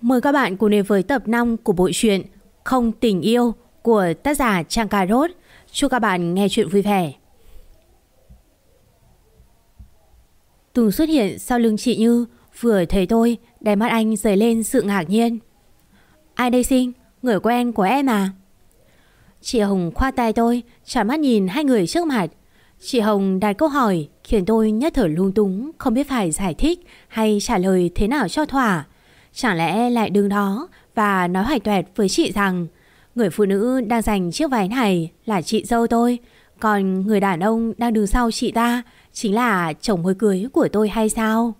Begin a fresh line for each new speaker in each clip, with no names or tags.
Mời các bạn cùng đến với tập 5 của bộ truyện Không Tình Yêu của tác giả Trang Cà Rốt. Chúc các bạn nghe chuyện vui vẻ. Tùng xuất hiện sau lưng chị Như. Vừa thấy tôi, đáy mắt anh dấy lên sự ngạc nhiên. Ai đây Sinh? Người quen của em à? Chị Hồng khoa tay tôi, tròn mắt nhìn hai người trước mặt. Chị Hồng đặt câu hỏi khiến tôi nhất thời lung túng, không biết phải giải thích hay trả lời thế nào cho thỏa. Chẳng lẽ lại đứng đó và nói hoài toẹt với chị rằng người phụ nữ đang giành chiếc váy này là chị dâu tôi, còn người đàn ông đang đứng sau chị ta chính là chồng mới cưới của tôi hay sao?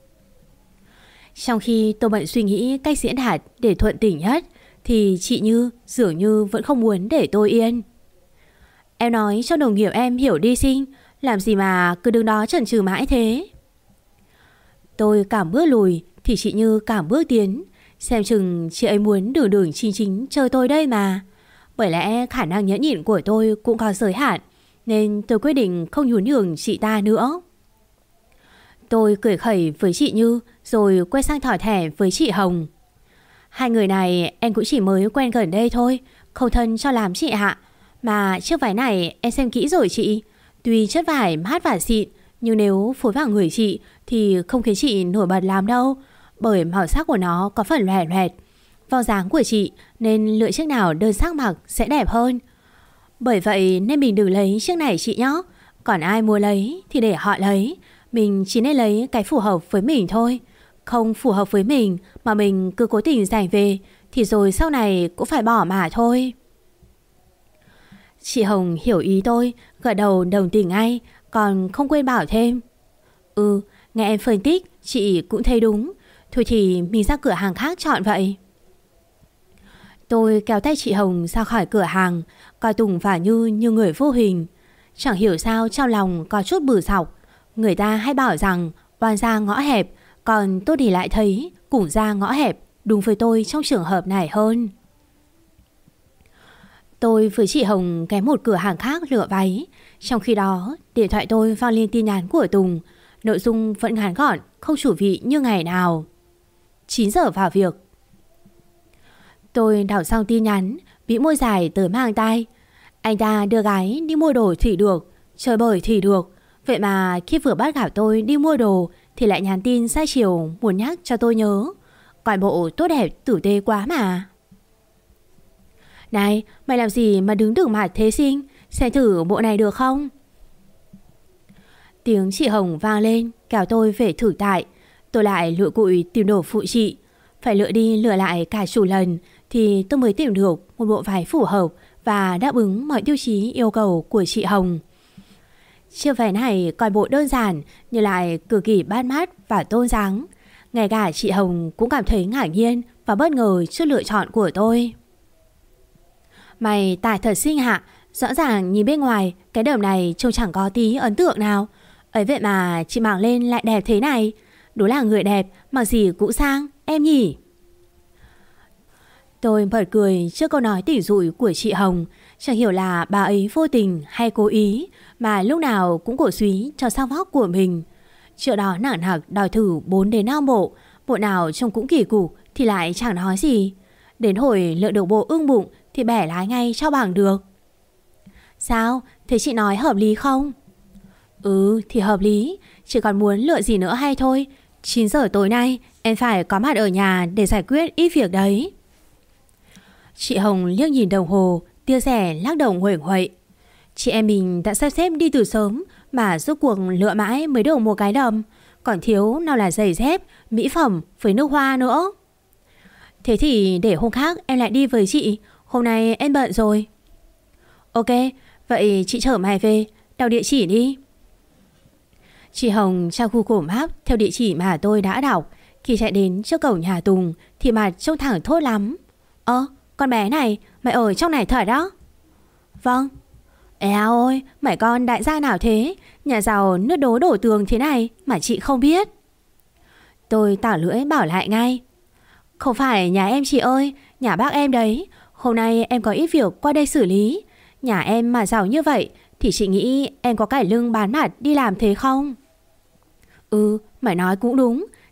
Trong khi tôi bận suy nghĩ cách diễn đạt để thuận tình nhất thì chị Như dường như vẫn không muốn để tôi yên. Em nói cho đồng nghiệp em hiểu đi Sinh, làm gì mà cứ đứng đó chần chừ mãi thế? Tôi cảm bước lùi thì chị Như cảm bước tiến. Xem chừng chị ấy muốn đường đường chính chính chơi tôi đây mà. Bởi lẽ khả năng nhẫn nhịn của tôi cũng có giới hạn, nên tôi quyết định không nhún nhường chị ta nữa. Tôi cười khẩy với chị Như rồi quay sang thỏ thẻ với chị Hồng. Hai người này em cũng chỉ mới quen gần đây thôi, không thân cho lắm chị ạ. Mà chiếc váy này em xem kỹ rồi chị. Tuy chất vải mát và xịn, nhưng nếu phối vào người chị thì không khiến chị nổi bật lắm đâu, bởi màu sắc của nó có phần loẹt loẹt. Vào dáng của chị nên lựa chiếc nào đơn sắc mặc sẽ đẹp hơn. Bởi vậy nên mình đừng lấy chiếc này chị nhé. Còn ai mua lấy thì để họ lấy. Mình chỉ nên lấy cái phù hợp với mình thôi. Không phù hợp với mình mà mình cứ cố tình giành về thì rồi sau này cũng phải bỏ mà thôi. Chị Hồng hiểu ý tôi, gật đầu đồng tình ngay, còn không quên bảo thêm. Nghe em phân tích chị cũng thấy đúng. Thôi thì mình ra cửa hàng khác chọn vậy. Tôi kéo tay chị Hồng ra khỏi cửa hàng, coi Tùng và như người vô hình. Chẳng hiểu sao trong lòng có chút bử sọc. Người ta hay bảo rằng oan ra ngõ hẹp, còn tôi thì lại thấy cũng ra ngõ hẹp đúng với tôi trong trường hợp này hơn. Tôi với chị Hồng ghé một cửa hàng khác lựa váy. Trong khi đó điện thoại tôi vang lên tin nhắn của Tùng. Nội dung vẫn ngắn gọn, không chủ vị như ngày nào. 9 giờ vào việc. Tôi đọc xong tin nhắn, bĩu môi dài tới mang tai. Anh ta đưa gái đi mua đồ thì được, chơi bời thì được. Vậy mà khi vừa bắt gặp tôi đi mua đồ thì lại nhắn tin sai chiều muốn nhắc cho tôi nhớ. Coi bộ tốt đẹp tử tế quá mà. Này, mày làm gì mà đứng đửng mặt thế Sinh? Xem thử bộ này được không? Tiếng chị Hồng vang lên, kéo tôi về thử tại. Tôi lại lựa cụi tìm đồ phụ chị. Phải lựa đi lựa lại cả chục lần thì tôi mới tìm được một bộ váy phù hợp và đáp ứng mọi tiêu chí yêu cầu của chị Hồng. Chiếc váy này coi bộ đơn giản nhưng lại cực kỳ bắt mắt và tôn dáng. Ngay cả chị Hồng cũng cảm thấy ngạc nhiên và bất ngờ trước lựa chọn của tôi. Mày tài thật xinh hạ. Rõ ràng nhìn bên ngoài cái đầm này trông chẳng có tí ấn tượng nào. Ấy vậy mà chị mặc lên lại đẹp thế này. Đúng là người đẹp mặc gì cũng sang em nhỉ. Tôi bật cười trước câu nói tỉ dụi của chị Hồng. Chẳng hiểu là bà ấy vô tình hay cố ý mà lúc nào cũng cổ suý cho sang vóc của mình. Trước đó nặng nặc đòi thử 4 đến 5 bộ. Bộ nào trông cũng kỳ cục thì lại chẳng nói gì. Đến hồi lựa được bộ ưng bụng thì bẻ lái ngay cho bằng được. Sao? Thế chị nói hợp lý không? Thì hợp lý. Chị còn muốn lựa gì nữa hay thôi. 9 giờ tối nay em phải có mặt ở nhà để giải quyết ít việc đấy. Chị Hồng liếc nhìn đồng hồ, tia rẻ lắc đầu nguệch nguậy. Chị em mình đã sắp xếp đi từ sớm mà rốt cuộc lựa mãi mới được một cái đầm. Còn thiếu nào là giày dép, mỹ phẩm với nước hoa nữa. Thế thì để hôm khác em lại đi với chị. Hôm nay em bận rồi. Ok, vậy chị chở mày về, đọc địa chỉ đi. Chị Hồng tra Google Maps theo địa chỉ mà tôi đã đọc. Khi chạy đến trước cổng nhà Tùng thì mặt trông thẳng thốt lắm. Con bé này, mày ở trong này thật đó? Vâng. Eo ơi, mày con đại gia nào thế? Nhà giàu nước đố đổ tường thế này mà chị không biết. Tôi tỏ lưỡi bảo lại ngay. Không phải nhà em chị ơi, nhà bác em đấy. Hôm nay em có ít việc qua đây xử lý. Nhà em mà giàu như vậy thì chị nghĩ em có cải lưng bán mặt đi làm thế không? Mày nói cũng đúng.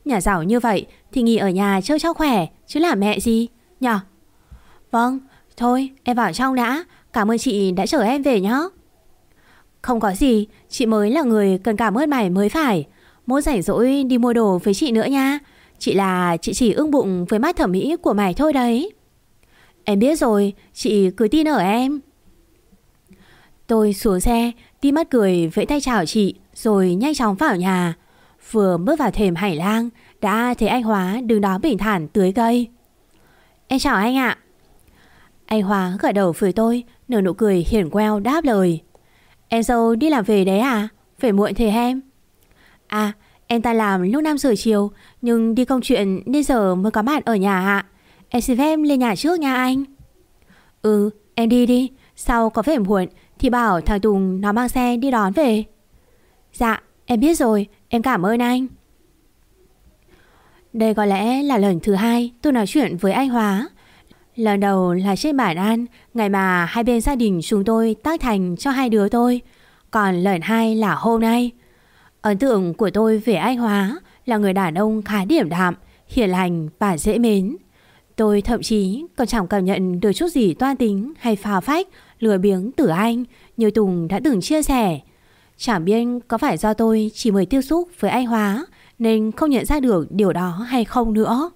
Nhà giàu như vậy thì nghỉ ở nhà chơi cho khỏe, chứ làm mẹ gì nhở? Vâng, thôi em vào trong đã. Cảm ơn chị đã chở em về nhá. Không có gì, chị mới là người cần cảm ơn mày mới phải. Mốt rảnh rỗi đi mua đồ với chị nữa nha. Chị chỉ ưng bụng với mắt thẩm mỹ của mày thôi đấy. Em biết rồi, chị cứ tin ở em. Tôi xuống xe, đi mắt cười vẫy tay chào chị, rồi nhanh chóng vào nhà. Vừa bước vào thềm hành lang, đã thấy anh Hóa đứng đó bình thản tưới cây. Em chào anh ạ. Anh Hóa gật đầu với tôi, nở nụ cười hiền queo đáp lời. Em dâu đi làm về đấy à? Về muộn thế em? À, em tan làm lúc 5 giờ chiều, nhưng đi công chuyện nên giờ mới có mặt ở nhà ạ. Em xin phép em lên nhà trước nha anh. Ừ, em đi đi. Sau có về muộn thì bảo thằng Tùng nó mang xe đi đón về. Dạ, em biết rồi, em cảm ơn anh. Đây có lẽ là lần thứ hai tôi nói chuyện với anh Hóa. Lần đầu là trên bàn ăn, ngày mà hai bên gia đình chúng tôi tác thành cho hai đứa tôi. Còn lần hai là hôm nay. Ấn tượng của tôi về anh Hóa là người đàn ông khá điềm đạm, hiền lành và dễ mến. Tôi thậm chí còn chẳng cảm nhận được chút gì toan tính hay phá phách, lười biếng từ anh như Tùng đã từng chia sẻ. Chẳng biết có phải do tôi chỉ mới tiếp xúc với anh Hóa nên không nhận ra được điều đó hay không nữa.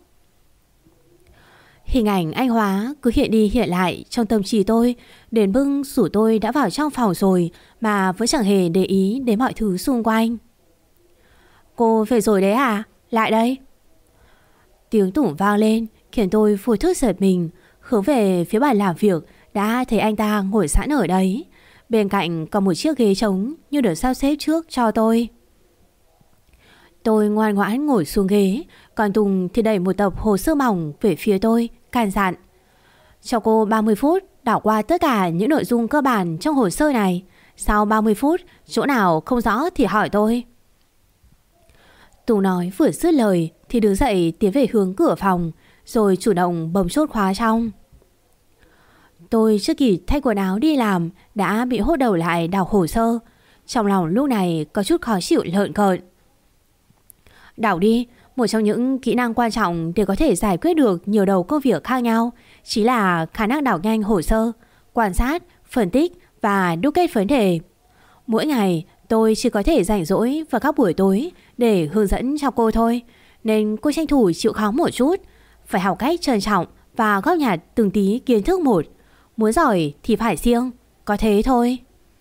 Hình ảnh anh Hóa cứ hiện đi hiện lại trong tâm trí tôi, đến mức dù tôi đã vào trong phòng rồi mà vẫn chẳng hề để ý đến mọi thứ xung quanh. Cô về rồi đấy à? Lại đây. Tiếng Tùng vang lên khiến tôi vô thức giật mình, hướng về phía bàn làm việc đã thấy anh ta ngồi sẵn ở đấy. Bên cạnh còn một chiếc ghế trống như được sắp xếp trước cho tôi. Tôi ngoan ngoãn ngồi xuống ghế, còn Tùng thì đẩy một tập hồ sơ mỏng về phía tôi, căn dặn. Cho cô 30 phút đảo qua tất cả những nội dung cơ bản trong hồ sơ này. Sau 30 phút, chỗ nào không rõ thì hỏi tôi. Tùng nói vừa dứt lời thì đứng dậy tiến về hướng cửa phòng, rồi chủ động bấm chốt khóa trong. Tôi chưa kịp thay quần áo đi làm đã bị hốt đầu lại đọc hồ sơ. Trong lòng lúc này có chút khó chịu lợn cợn. Đảo đi, một trong những kỹ năng quan trọng để có thể giải quyết được nhiều đầu công việc khác nhau chính là khả năng đảo nhanh hồ sơ, quan sát, phân tích và đúc kết vấn đề. Mỗi ngày tôi chỉ có thể rảnh rỗi vào các buổi tối để hướng dẫn cho cô thôi, nên cô tranh thủ chịu khó một chút, phải học cách trân trọng và góp nhặt từng tí kiến thức một. Muốn giỏi thì phải siêng, có thế thôi.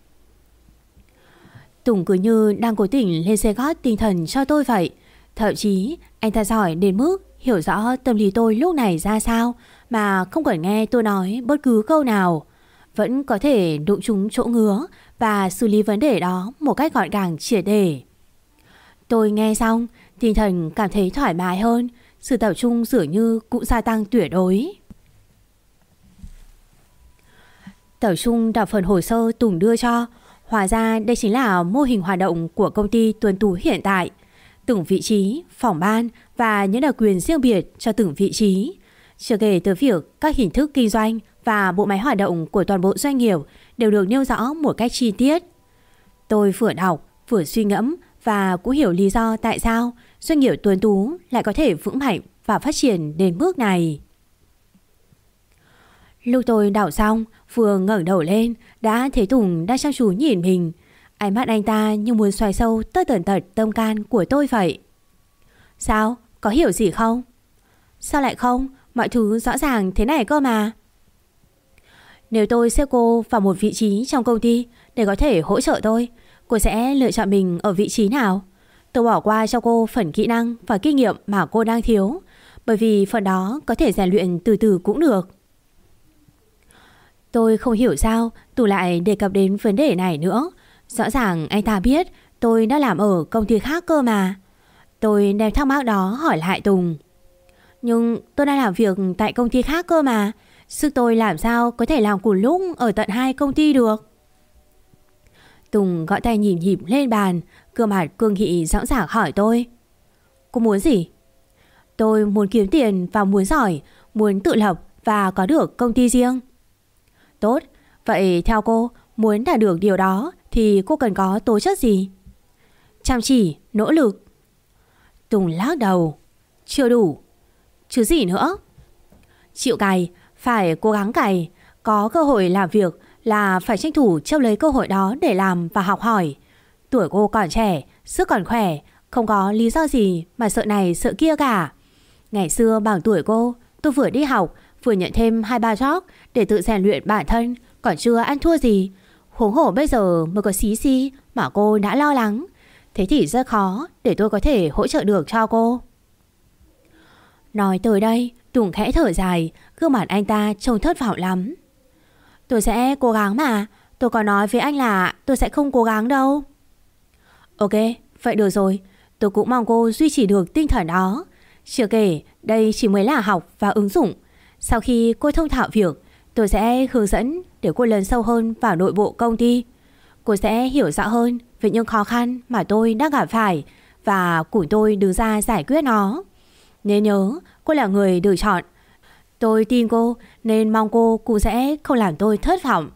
Tùng cứ như đang cố tình lên xe gót tinh thần cho tôi vậy. Thậm chí anh ta giỏi đến mức hiểu rõ tâm lý tôi lúc này ra sao mà không cần nghe tôi nói bất cứ câu nào, vẫn có thể đụng trúng chỗ ngứa và xử lý vấn đề đó một cách gọn gàng triệt để. Tôi nghe xong, tinh thần cảm thấy thoải mái hơn, sự tập trung dường như cũng gia tăng tuyệt đối. Tập trung đọc phần hồ sơ Tùng đưa cho. Hóa ra đây chính là mô hình hoạt động của công ty Tuấn Tú hiện tại. Từng vị trí, phòng ban và những đặc quyền riêng biệt cho từng vị trí. Chưa kể tới việc các hình thức kinh doanh và bộ máy hoạt động của toàn bộ doanh nghiệp đều được nêu rõ một cách chi tiết. Tôi vừa đọc, vừa suy ngẫm và cũng hiểu lý do tại sao doanh nghiệp Tuấn Tú lại có thể vững mạnh và phát triển đến bước này. Lúc tôi đọc xong, vừa ngẩng đầu lên đã thấy Tùng đang chăm chú nhìn mình. Ánh mắt anh ta như muốn xoáy sâu tất tần tật tâm can của tôi vậy. Sao? Có hiểu gì không? Sao lại không? Mọi thứ rõ ràng thế này cơ mà. Nếu tôi xếp cô vào một vị trí trong công ty để có thể hỗ trợ tôi, cô sẽ lựa chọn mình ở vị trí nào? Tôi bỏ qua cho cô phần kỹ năng và kinh nghiệm mà cô đang thiếu, bởi vì phần đó có thể rèn luyện từ từ cũng được. Tôi không hiểu sao Tùng lại đề cập đến vấn đề này nữa. Rõ ràng anh ta biết tôi đã làm ở công ty khác cơ mà. Tôi đem thắc mắc đó hỏi lại Tùng. Nhưng tôi đang làm việc tại công ty khác cơ mà. Sức tôi làm sao có thể làm cùng lúc ở tận 2 công ty được? Tùng gõ tay nhịp nhịp lên bàn, gương mặt cương nghị rõ ràng hỏi tôi. Cô muốn gì? Tôi muốn kiếm tiền và muốn giỏi, muốn tự lập và có được công ty riêng. Tốt, vậy theo cô, muốn đạt được điều đó thì cô cần có tố chất gì? Chăm chỉ, nỗ lực. Tùng lắc đầu. Chưa đủ. Chứ gì nữa? Chịu cày, phải cố gắng cày. Có cơ hội làm việc là phải tranh thủ chấp lấy cơ hội đó để làm và học hỏi. Tuổi cô còn trẻ, sức còn khỏe, không có lý do gì mà sợ này sợ kia cả. Ngày xưa bằng tuổi cô, tôi vừa đi học, vừa nhận thêm 2-3 job để tự rèn luyện bản thân, còn chưa ăn thua gì. Huống hồ bây giờ mới có xí xí mà cô đã lo lắng. Thế thì rất khó để tôi có thể hỗ trợ được cho cô. Nói tới đây, Tùng khẽ thở dài, gương mặt anh ta trông thất vọng lắm. Tôi sẽ cố gắng mà, tôi có nói với anh là tôi sẽ không cố gắng đâu. Ok, vậy được rồi, tôi cũng mong cô duy trì được tinh thần đó. Chưa kể, đây chỉ mới là học và ứng dụng. Sau khi cô thông thạo việc, tôi sẽ hướng dẫn để cô lớn sâu hơn vào nội bộ công ty. Cô sẽ hiểu rõ hơn về những khó khăn mà tôi đang gặp phải và cùng tôi đứng ra giải quyết nó. Nên nhớ, cô là người được chọn. Tôi tin cô nên mong cô cũng sẽ không làm tôi thất vọng.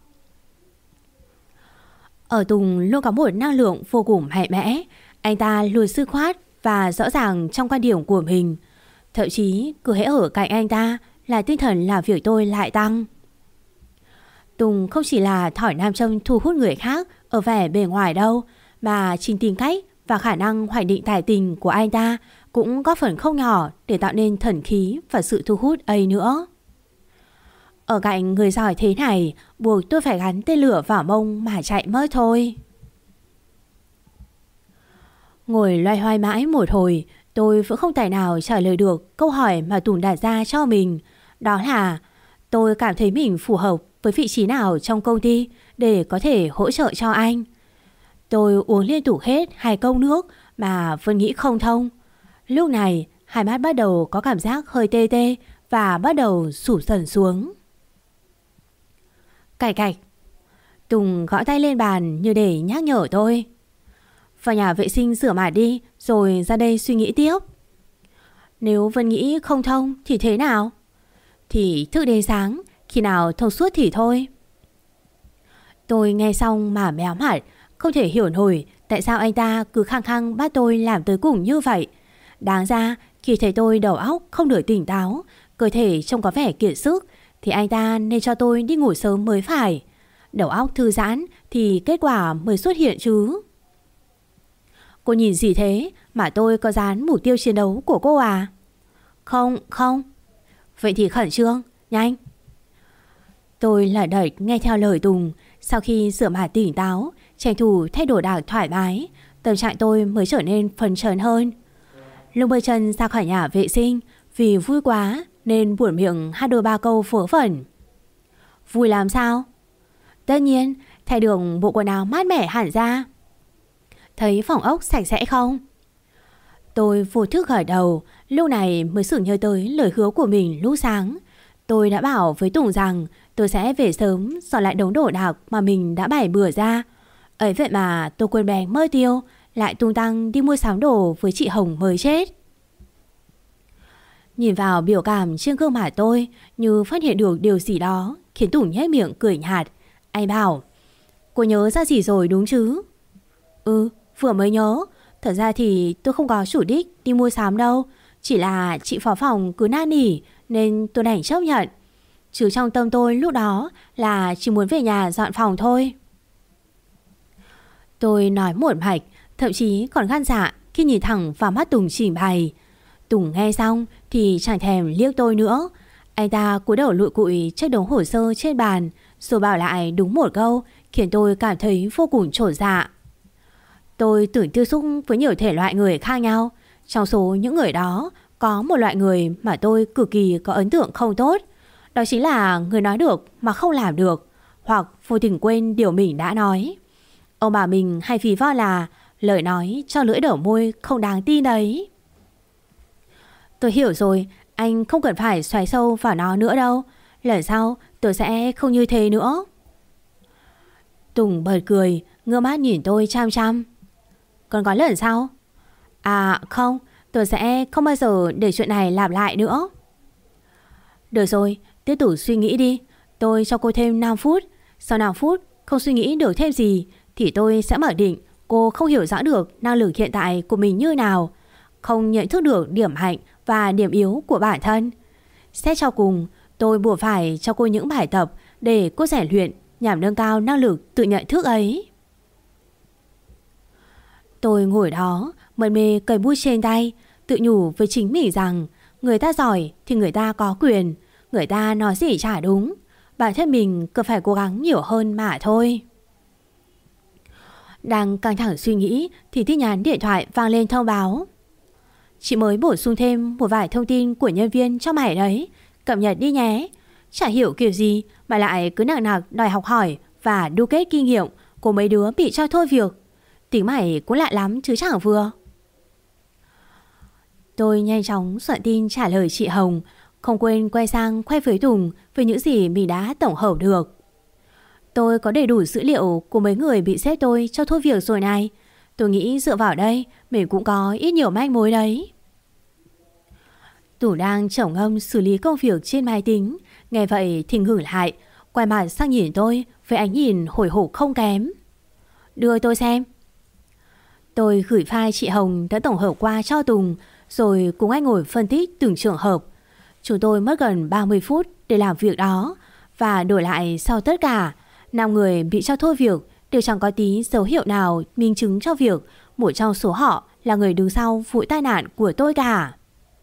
Ở Tùng luôn có một năng lượng vô cùng mạnh mẽ. Anh ta luôn dứt khoát và rõ ràng trong quan điểm của mình. Thậm chí cứ hễ ở cạnh anh ta là tinh thần làm việc tôi lại tăng. Tùng không chỉ là thỏi nam châm thu hút người khác ở vẻ bề ngoài đâu, mà chính tính cách và khả năng hoạch định tài tình của anh ta cũng có phần không nhỏ để tạo nên thần khí và sự thu hút ấy nữa. Ở cạnh người giỏi thế này, buộc tôi phải gắn tên lửa vào mông mà chạy mất thôi. Ngồi loay hoay mãi một hồi, tôi vẫn không tài nào trả lời được câu hỏi mà Tùng đặt ra cho mình. Đó là tôi cảm thấy mình phù hợp với vị trí nào trong công ty để có thể hỗ trợ cho anh. Tôi uống liên tục hết 2 cốc nước mà vẫn nghĩ không thông. Lúc này, hai mắt bắt đầu có cảm giác hơi tê tê và bắt đầu sụp dần xuống. Cạch cạch. Tùng gõ tay lên bàn như để nhắc nhở tôi. Vào nhà vệ sinh rửa mặt đi, rồi ra đây suy nghĩ tiếp. Nếu vẫn nghĩ không thông thì thế nào? Thì thức đến sáng, khi nào thông suốt thì thôi. Tôi nghe xong mà méo mặt, không thể hiểu nổi tại sao anh ta cứ khăng khăng bắt tôi làm tới cùng như vậy. Đáng ra khi thấy tôi đầu óc không được tỉnh táo, cơ thể trông có vẻ kiệt sức, thì anh ta nên cho tôi đi ngủ sớm mới phải. Đầu óc thư giãn thì kết quả mới xuất hiện chứ. Cô nhìn gì thế mà tôi có dán mục tiêu chiến đấu của cô à? Không, không. Vậy thì khẩn trương, nhanh. Tôi lả đẩy nghe theo lời Tùng. Sau khi rửa mặt tỉnh táo, tranh thủ thay đồ đạc thoải mái, tâm trạng tôi mới trở nên phấn chấn hơn. Lúc bơi chân ra khỏi nhà vệ sinh, vì vui quá nên buột miệng 2-3 câu vớ vẩn. Vui làm sao? Tất nhiên, thay được bộ quần áo mát mẻ hẳn ra. Thấy phòng ốc sạch sẽ không? Tôi vô thức gật đầu. Lúc này mới sực nhớ tới lời hứa của mình lúc sáng. Tôi đã bảo với Tùng rằng tôi sẽ về sớm dọn lại đống đồ đạc mà mình đã bày bừa ra. Ấy vậy mà tôi quên bén mơ tiêu, lại tung tăng đi mua sắm đồ với chị Hồng mới chết. Nhìn vào biểu cảm trên gương mặt tôi, như phát hiện được điều gì đó, khiến Tùng nhếch miệng cười nhạt. Anh bảo, cô nhớ ra gì rồi đúng chứ? Ừ, vừa mới nhớ. Thật ra thì tôi không có chủ đích đi mua sắm đâu, chỉ là chị phó phòng cứ năn nỉ nên tôi đành chấp nhận. Chứ trong tâm tôi lúc đó là chỉ muốn về nhà dọn phòng thôi. Tôi nói một mạch, thậm chí còn gan dạ khi nhìn thẳng vào mắt Tùng trình bày. Tùng nghe xong thì chẳng thèm liếc tôi nữa. Anh ta cúi đầu lụi cụi check đống hồ sơ trên bàn, rồi bảo lại đúng một câu khiến tôi cảm thấy vô cùng chột dạ. Tôi từng tiếp xúc với nhiều thể loại người khác nhau. Trong số những người đó, có một loại người mà tôi cực kỳ có ấn tượng không tốt. Đó chính là người nói được mà không làm được, hoặc vô tình quên điều mình đã nói. Ông bà mình hay ví von là lời nói cho lưỡi đổ môi không đáng tin đấy. Tôi hiểu rồi, anh không cần phải xoáy sâu vào nó nữa đâu. Lần sau tôi sẽ không như thế nữa. Tùng bật cười, ngơ mắt nhìn tôi chăm chăm. Còn có lần sau? À không, tôi sẽ không bao giờ để chuyện này lặp lại nữa. Được rồi, tiếp tục suy nghĩ đi. Tôi cho cô thêm 5 phút. Sau 5 phút không suy nghĩ được thêm gì thì tôi sẽ mặc định cô không hiểu rõ được năng lực hiện tại của mình như nào. không nhận thức được điểm mạnh và điểm yếu của bản thân. Xét cho cùng, tôi buộc phải cho cô những bài tập để cô rèn luyện nhằm nâng cao năng lực tự nhận thức ấy. Tôi ngồi đó, mân mê cây bút trên tay, tự nhủ với chính mình rằng người ta giỏi thì người ta có quyền, người ta nói gì chả đúng. Bản thân mình cần phải cố gắng nhiều hơn mà thôi. Đang căng thẳng suy nghĩ thì tin nhắn điện thoại vang lên thông báo: chị mới bổ sung thêm một vài thông tin của nhân viên cho mày đấy, cập nhật đi nhé. Chả hiểu kiểu gì mà lại cứ nặng nặc đòi học hỏi và đúc kết kinh nghiệm của mấy đứa bị cho thôi việc. Tính mày cũng lạ lắm chứ chẳng vừa. Tôi nhanh chóng soạn tin trả lời chị Hồng, không quên quay sang khoe với Tùng về những gì mình đã tổng hợp được. Tôi có đầy đủ dữ liệu của mấy người bị sếp tôi cho thôi việc rồi này. Tôi nghĩ dựa vào đây mình cũng có ít nhiều manh mối đấy. Tùng đang trầm ngâm xử lý công việc trên máy tính, nghe vậy thì ngừng lại, quay mặt sang nhìn tôi với ánh nhìn hồi hộp không kém. Đưa tôi xem. Tôi gửi file chị Hồng đã tổng hợp qua cho Tùng, rồi cùng anh ngồi phân tích từng trường hợp. Chúng tôi mất gần 30 phút để làm việc đó, và đổi lại sau tất cả 5 người bị cho thôi việc đều chẳng có tí dấu hiệu nào minh chứng cho việc một trong số họ là người đứng sau vụ tai nạn của tôi cả.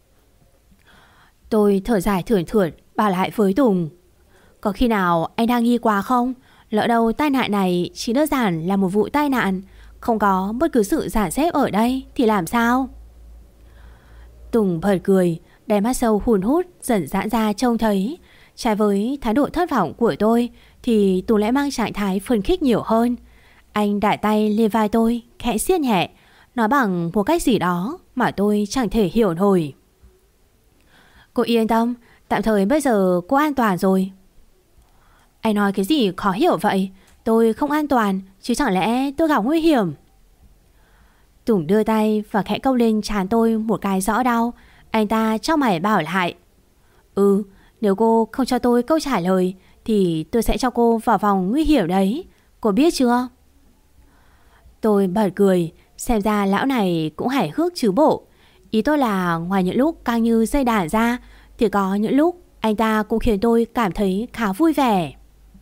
Tôi thở dài thườn thượt bảo lại với Tùng: có khi nào anh đang nghi quá không? Lỡ đâu tai nạn này chỉ đơn giản là một vụ tai nạn, không có bất cứ sự dàn xếp ở đây thì làm sao? Tùng bật cười, đáy mắt sâu hun hút dần giãn ra trông thấy. Trái với thái độ thất vọng của tôi thì Tùng lại mang trạng thái phấn khích nhiều hơn. Anh đặt tay lên vai tôi, khẽ siết nhẹ, nói bằng một cách gì đó mà tôi chẳng thể hiểu nổi: cô yên tâm, tạm thời bây giờ cô an toàn rồi. Anh nói cái gì khó hiểu vậy? Tôi không an toàn, chứ chẳng lẽ tôi gặp nguy hiểm? Tùng đưa tay và khẽ câu lên trán tôi một cái rõ đau. Anh ta trong mày bảo lại: nếu cô không cho tôi câu trả lời thì tôi sẽ cho cô vào vòng nguy hiểm đấy, cô biết chưa? Tôi bật cười, xem ra lão này cũng hài hước chứ bộ. Ý tôi là ngoài những lúc căng như dây đàn ra thì có những lúc anh ta cũng khiến tôi cảm thấy khá vui vẻ.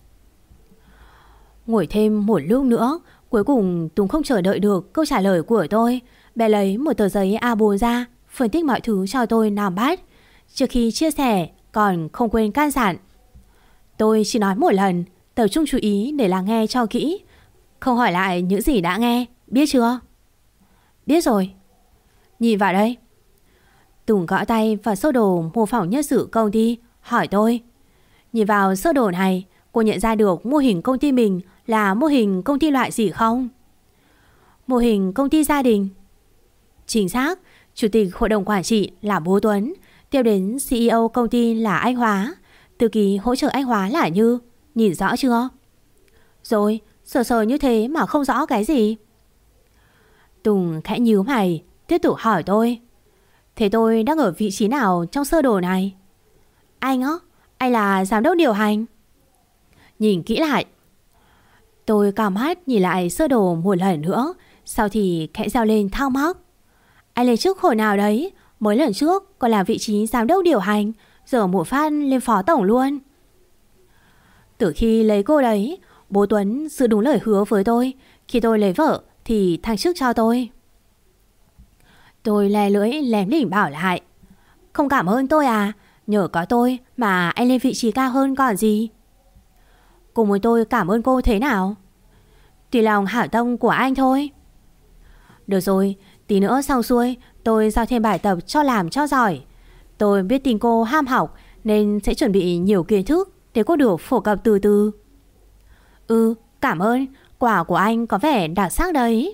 Ngồi thêm một lúc nữa, cuối cùng Tùng không chờ đợi được câu trả lời của tôi, bèn lấy một tờ giấy A4 ra, phân tích mọi thứ cho tôi nắm bắt. Trước khi chia sẻ còn không quên can dặn: tôi chỉ nói một lần, tập trung chú ý để lắng nghe cho kỹ, không hỏi lại những gì đã nghe, biết chưa? Biết rồi. Nhìn vào đây. Tùng gõ tay vào sơ đồ mô phỏng nhân sự công ty, hỏi tôi: nhìn vào sơ đồ này, cô nhận ra được mô hình công ty mình là mô hình công ty loại gì không? Mô hình công ty gia đình. Chính xác. Chủ tịch hội đồng quản trị là bố Tuấn, tiếp đến CEO công ty là anh Hóa, thư ký hỗ trợ anh Hóa là Như. Nhìn rõ chưa? Rồi, sờ sờ như thế mà không rõ cái gì. Tùng khẽ nhíu mày, tiếp tục hỏi tôi: thế tôi đang ở vị trí nào trong sơ đồ này? Anh á? Anh là giám đốc điều hành. Nhìn kỹ lại. Tôi cào mắt nhìn lại sơ đồ một lần nữa, sau thì khẽ reo lên thao móc: anh lên chức hồi nào đấy? Mới lần trước còn làm vị trí giám đốc điều hành, giờ một phát lên phó tổng luôn. Từ khi lấy cô đấy, bố Tuấn giữ đúng lời hứa với tôi, khi tôi lấy vợ thì thăng chức cho tôi. Tôi lè lưỡi lém đỉnh bảo lại: không cảm ơn tôi à? Nhờ có tôi mà anh lên vị trí cao hơn còn gì. Cô muốn tôi cảm ơn cô thế nào? Tùy lòng hảo tâm của anh thôi. Được rồi, tí nữa xong xuôi tôi giao thêm bài tập cho làm cho giỏi. Tôi biết tin cô ham học nên sẽ chuẩn bị nhiều kiến thức để cô được phổ cập từ từ. Cảm ơn, quả của anh có vẻ đặc sắc đấy.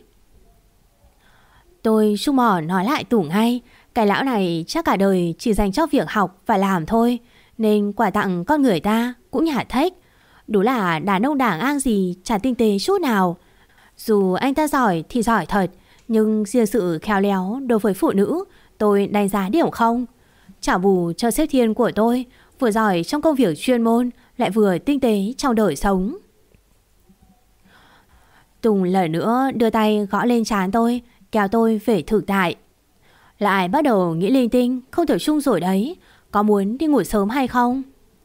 Tôi chu mỏ nói lại Tùng ngay: cái lão này chắc cả đời chỉ dành cho việc học và làm thôi, nên quà tặng con người ta cũng nhả thách. Đúng là đàn ông đảng ang gì chả tinh tế chút nào. Dù anh ta giỏi thì giỏi thật, nhưng riêng sự khéo léo đối với phụ nữ tôi đánh giá điểm không. Trả bù cho sếp Thiên của tôi vừa giỏi trong công việc chuyên môn lại vừa tinh tế trong đời sống. Tùng lần nữa đưa tay gõ lên trán tôi, kéo tôi về thực tại. Lại bắt đầu nghĩ linh tinh, không tập trung rồi đấy. Có muốn đi ngủ sớm hay không?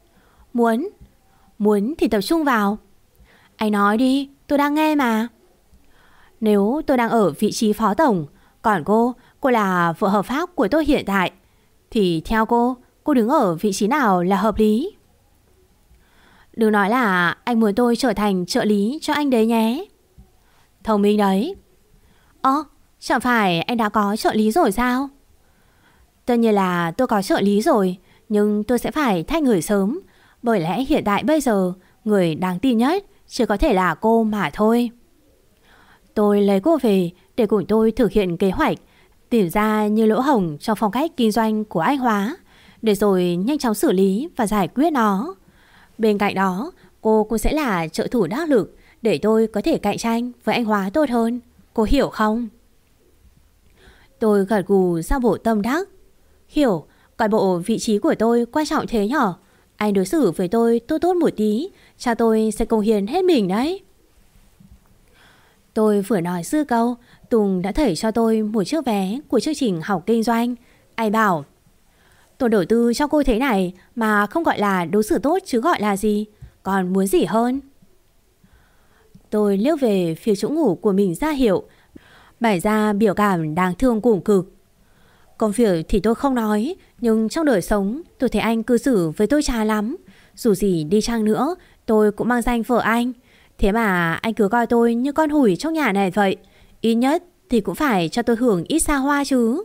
Muốn thì tập trung vào. Anh nói đi, tôi đang nghe mà. Nếu tôi đang ở vị trí phó tổng, còn cô là vợ hợp pháp của tôi hiện tại, thì theo cô đứng ở vị trí nào là hợp lý? Đừng nói là anh muốn tôi trở thành trợ lý cho anh đấy nhé. Thông minh đấy. Chẳng phải anh đã có trợ lý rồi sao? Tất nhiên là tôi có trợ lý rồi, nhưng tôi sẽ phải thay người sớm. Bởi lẽ hiện tại bây giờ người đáng tin nhất chỉ có thể là cô mà thôi. Tôi lấy cô về để cùng tôi thực hiện kế hoạch, tìm ra những lỗ hổng trong phong cách kinh doanh của anh Hóa, để rồi nhanh chóng xử lý và giải quyết nó. Bên cạnh đó, cô cũng sẽ là trợ thủ đắc lực để tôi có thể cạnh tranh với anh Hóa tốt hơn. Cô hiểu không? Tôi gật gù ra bộ tâm đắc. Hiểu, coi bộ vị trí của tôi quan trọng thế nhở? Anh đối xử với tôi tốt một tí, cha tôi sẽ cống hiến hết mình đấy. Tôi vừa nói dư câu, Tùng đã thảy cho tôi một chiếc vé của chương trình học kinh doanh. Anh bảo: tôi đầu tư cho cô thế này mà không gọi là đối xử tốt chứ gọi là gì? Còn muốn gì hơn? Tôi liếc về phía chỗ ngủ của mình ra hiệu, bày ra biểu cảm đáng thương cùng cực. Công việc thì tôi không nói, nhưng trong đời sống tôi thấy anh cư xử với tôi chán lắm. Dù gì đi chăng nữa, tôi cũng mang danh vợ anh. Thế mà anh cứ coi tôi như con hủi trong nhà này vậy. Ít nhất thì cũng phải cho tôi hưởng ít xa hoa chứ.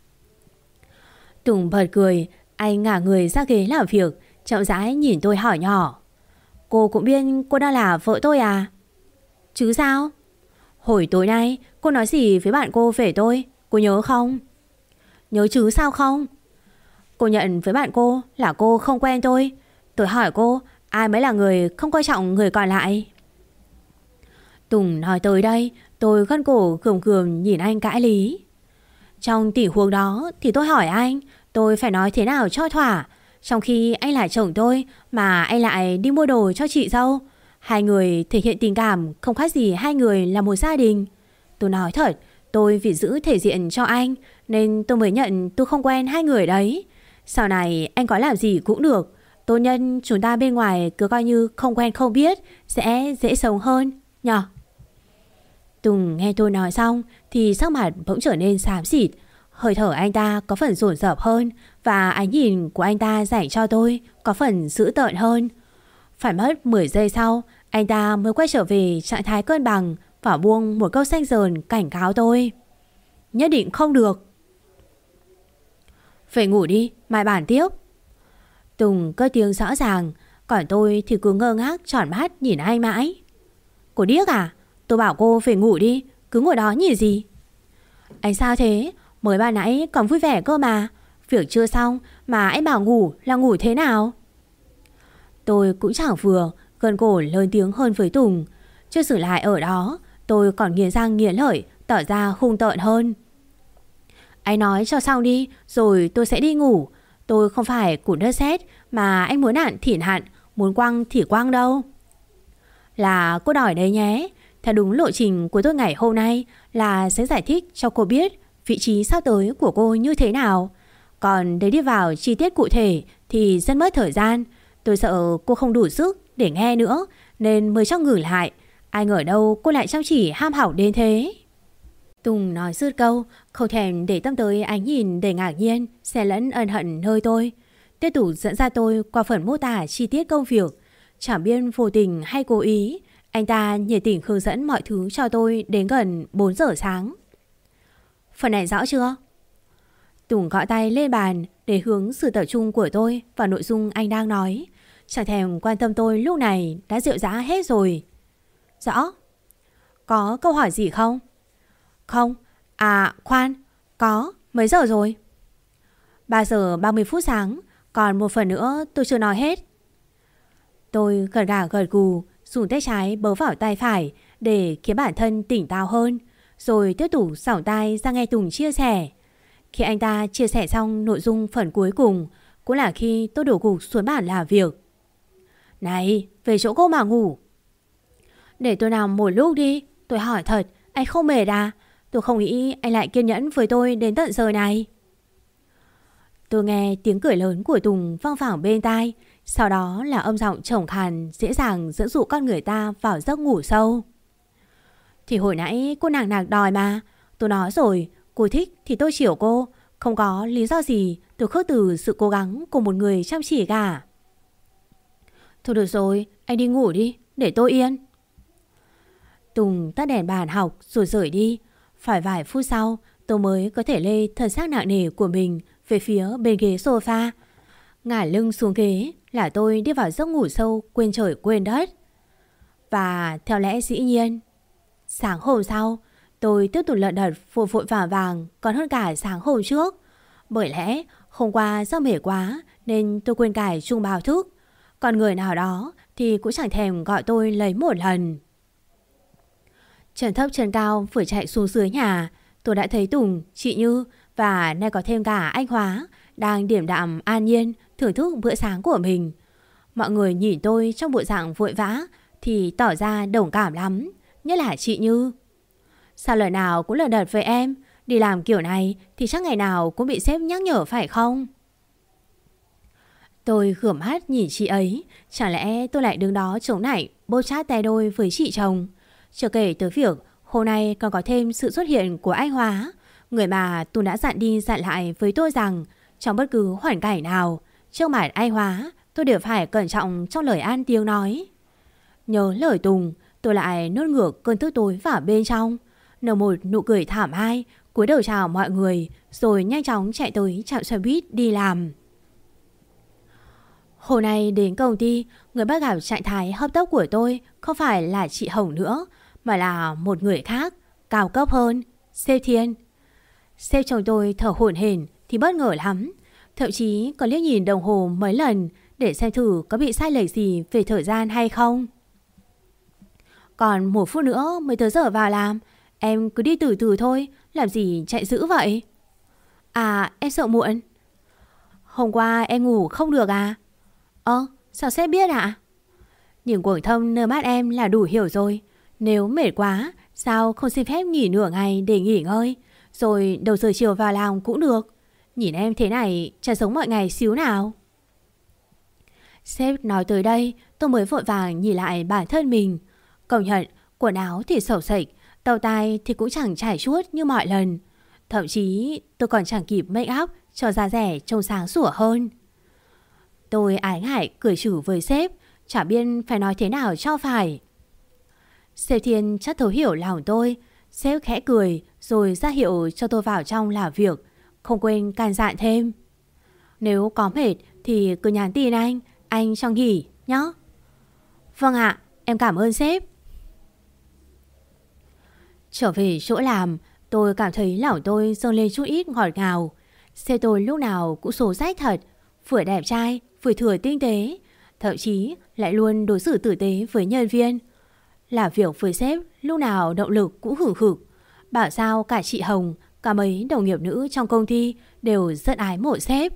Tùng bật cười. Anh ngả người ra ghế làm việc, chậm rãi nhìn tôi hỏi nhỏ: cô cũng biết cô đang là vợ tôi à? Chứ sao? Hồi tối nay cô nói gì với bạn cô về tôi, cô nhớ không? Nhớ chứ sao không? Cô nhận với bạn cô là cô không quen tôi. Tôi hỏi cô ai mới là người không coi trọng người còn lại. Tùng nói tới đây, tôi gân cổ gườm gườm nhìn anh cãi lý. Trong tình huống đó thì tôi hỏi anh, tôi phải nói thế nào cho thỏa? Trong khi anh là chồng tôi mà anh lại đi mua đồ cho chị dâu. Hai người thể hiện tình cảm không khác gì hai người là một gia đình. Tôi nói thật, tôi vì giữ thể diện cho anh nên tôi mới nhận tôi không quen hai người đấy. Sau này anh có làm gì cũng được, tốt nhất chúng ta bên ngoài cứ coi như không quen không biết, sẽ dễ sống hơn nhờ. Tùng nghe tôi nói xong thì sắc mặt bỗng trở nên xám xịt. Hơi thở anh ta có phần dồn dập hơn, và ánh nhìn của anh ta dành cho tôi có phần dữ tợn hơn. Phải mất 10 giây sau, anh ta mới quay trở về trạng thái cân bằng và buông một câu xanh dờn cảnh cáo tôi: nhất định không được. Về ngủ đi, mai bàn tiếp. Tùng cất tiếng rõ ràng, còn tôi thì cứ ngơ ngác tròn mắt nhìn anh mãi. Cô điếc à? Tôi bảo cô về ngủ đi, cứ ngồi đó nhìn gì? Anh sao thế? Mới ban nãy còn vui vẻ cơ mà. Việc chưa xong mà anh bảo ngủ là ngủ thế nào? Tôi cũng chẳng vừa, gân cổ lớn tiếng hơn với Tùng. Chưa xử lại ở đó, tôi còn nghiến răng nghiến lợi, tỏ ra hung tợn hơn. Anh nói cho xong đi, rồi tôi sẽ đi ngủ. Tôi không phải củ đất sét mà anh muốn hạn thì hạn, muốn quăng thì quăng đâu. Là cô đòi đấy nhé. Theo đúng lộ trình của tôi ngày hôm nay là sẽ giải thích cho cô biết vị trí sắp tới của cô như thế nào. Còn để đi vào chi tiết cụ thể thì rất mất thời gian. Tôi sợ cô không đủ sức để nghe nữa nên mới cho ngừng lại. Ai ngờ đâu cô lại chăm chỉ ham học đến thế. Tùng nói dứt câu, không thèm để tâm tới ánh nhìn đầy ngạc nhiên, xen lẫn ân hận nơi tôi. Tiếp tục dẫn ra tôi qua phần mô tả chi tiết công việc. Chẳng biết vô tình hay cố ý, anh ta nhiệt tình hướng dẫn mọi thứ cho tôi đến gần 4 giờ sáng. Phần này rõ chưa? Tùng gõ tay lên bàn để hướng sự tập trung của tôi vào nội dung anh đang nói. Chẳng thèm quan tâm tôi lúc này đã rệu rã hết rồi. Rõ. Có câu hỏi gì không? Không. À khoan, có. Mấy giờ rồi? 3 giờ 30 phút sáng. Còn một phần nữa tôi chưa nói hết. Tôi gật gà gật gù, dùng tay trái bấu vào tay phải để khiến bản thân tỉnh táo hơn, rồi tiếp tục xỏ tai ra nghe Tùng chia sẻ. Khi anh ta chia sẻ xong nội dung phần cuối cùng, cũng là khi tôi đổ gục xuống bàn làm việc. Này, về chỗ cô mà ngủ. Để tôi nằm một lúc đi. Tôi hỏi thật, anh không mệt à? Tôi không nghĩ anh lại kiên nhẫn với tôi đến tận giờ này. tôi nghe tiếng cười lớn của Tùng vang vẳng bên tai. Sau đó là âm giọng trầm khàn dễ dàng dẫn dụ con người ta vào giấc ngủ sâu. Thì hồi nãy cô nàng đòi mà. Tôi nói rồi, cô thích thì tôi chiều cô. Không có lý do gì tôi khước từ sự cố gắng của một người chăm chỉ cả. Thôi được rồi, anh đi ngủ đi, để tôi yên. Tùng tắt đèn bàn học rồi rời đi. Phải vài phút sau tôi mới có thể lê thân xác nặng nề của mình về phía bên ghế sofa. Ngả lưng xuống ghế là tôi đi vào giấc ngủ sâu quên trời quên đất. Và theo lẽ dĩ nhiên, sáng hôm sau tôi tiếp tục lận đận vội vội vàng còn hơn cả sáng hôm trước. Bởi lẽ hôm qua do mệt quá nên tôi quên cài chuông báo thức. Còn người nào đó thì cũng chẳng thèm gọi tôi lấy một lần. Chân thấp chân cao vừa chạy xuống dưới nhà, tôi đã thấy Tùng, chị Như và nay có thêm cả anh Hóa đang điềm đạm an nhiên thưởng thức bữa sáng của mình. Mọi người nhìn tôi trong bộ dạng vội vã thì tỏ ra đồng cảm lắm, nhất là chị Như. Sao lời nào cũng lờ đợt với em, đi làm kiểu này thì chắc ngày nào cũng bị sếp nhắc nhở phải không? Tôi gườm mắt nhìn chị ấy, chẳng lẽ tôi lại đứng đó chống nạnh bô chát tay đôi với chị chồng. Chưa kể tới việc hôm nay còn có thêm sự xuất hiện của anh Hóa, người mà tôi đã dặn đi dặn lại với tôi rằng trong bất cứ hoàn cảnh nào, trước mặt anh Hóa tôi đều phải cẩn trọng trong lời ăn tiếng nói. Nhớ lời Tùng, tôi lại nuốt ngược cơn tức tối vào bên trong, nở một nụ cười thảm ai, cúi đầu chào mọi người rồi nhanh chóng chạy tới trạm xe buýt đi làm. Hôm nay đến công ty, người bắt gặp trạng thái hấp tấp của tôi không phải là chị Hồng nữa, mà là một người khác, cao cấp hơn, sếp Thiên. Sếp chồng tôi thở hổn hển thì bất ngờ lắm, thậm chí còn liếc nhìn đồng hồ mấy lần để xem thử có bị sai lệch gì về thời gian hay không. Còn 1 phút nữa mới tới giờ vào làm, em cứ đi từ từ thôi, làm gì chạy dữ vậy? À, em sợ muộn. Hôm qua em ngủ không được à? Sao sếp biết ạ? Nhìn quầng thâm nơi mắt em là đủ hiểu rồi. Nếu mệt quá, sao không xin phép nghỉ nửa ngày để nghỉ ngơi, rồi đầu giờ chiều vào làm cũng được. Nhìn em thế này chả giống mọi ngày xíu nào. Sếp nói tới đây, tôi mới vội vàng nhìn lại bản thân mình. Công nhận, quần áo thì xộc xệch, tàu tai thì cũng chẳng trải chuốt như mọi lần. Thậm chí tôi còn chẳng kịp make up cho da rẻ trông sáng sủa hơn. Tôi ái ngại cười chửi với sếp, chả biết phải nói thế nào cho phải. Sếp Thiên chắc thấu hiểu lòng tôi. Sếp khẽ cười rồi ra hiệu cho tôi vào trong làm việc, không quên can dặn thêm: nếu có mệt thì cứ nhắn tin anh cho nghỉ nhé. Vâng ạ, em cảm ơn sếp. Trở về chỗ làm, tôi cảm thấy lòng tôi dâng lên chút ít ngọt ngào. Sếp tôi lúc nào cũng số rách thật, vừa đẹp trai vừa thừa tinh tế, thậm chí lại luôn đối xử tử tế với nhân viên. Làm việc với sếp lúc nào động lực cũng hừng hực. Bảo sao cả chị Hồng, cả mấy đồng nghiệp nữ trong công ty đều rất ái mộ sếp.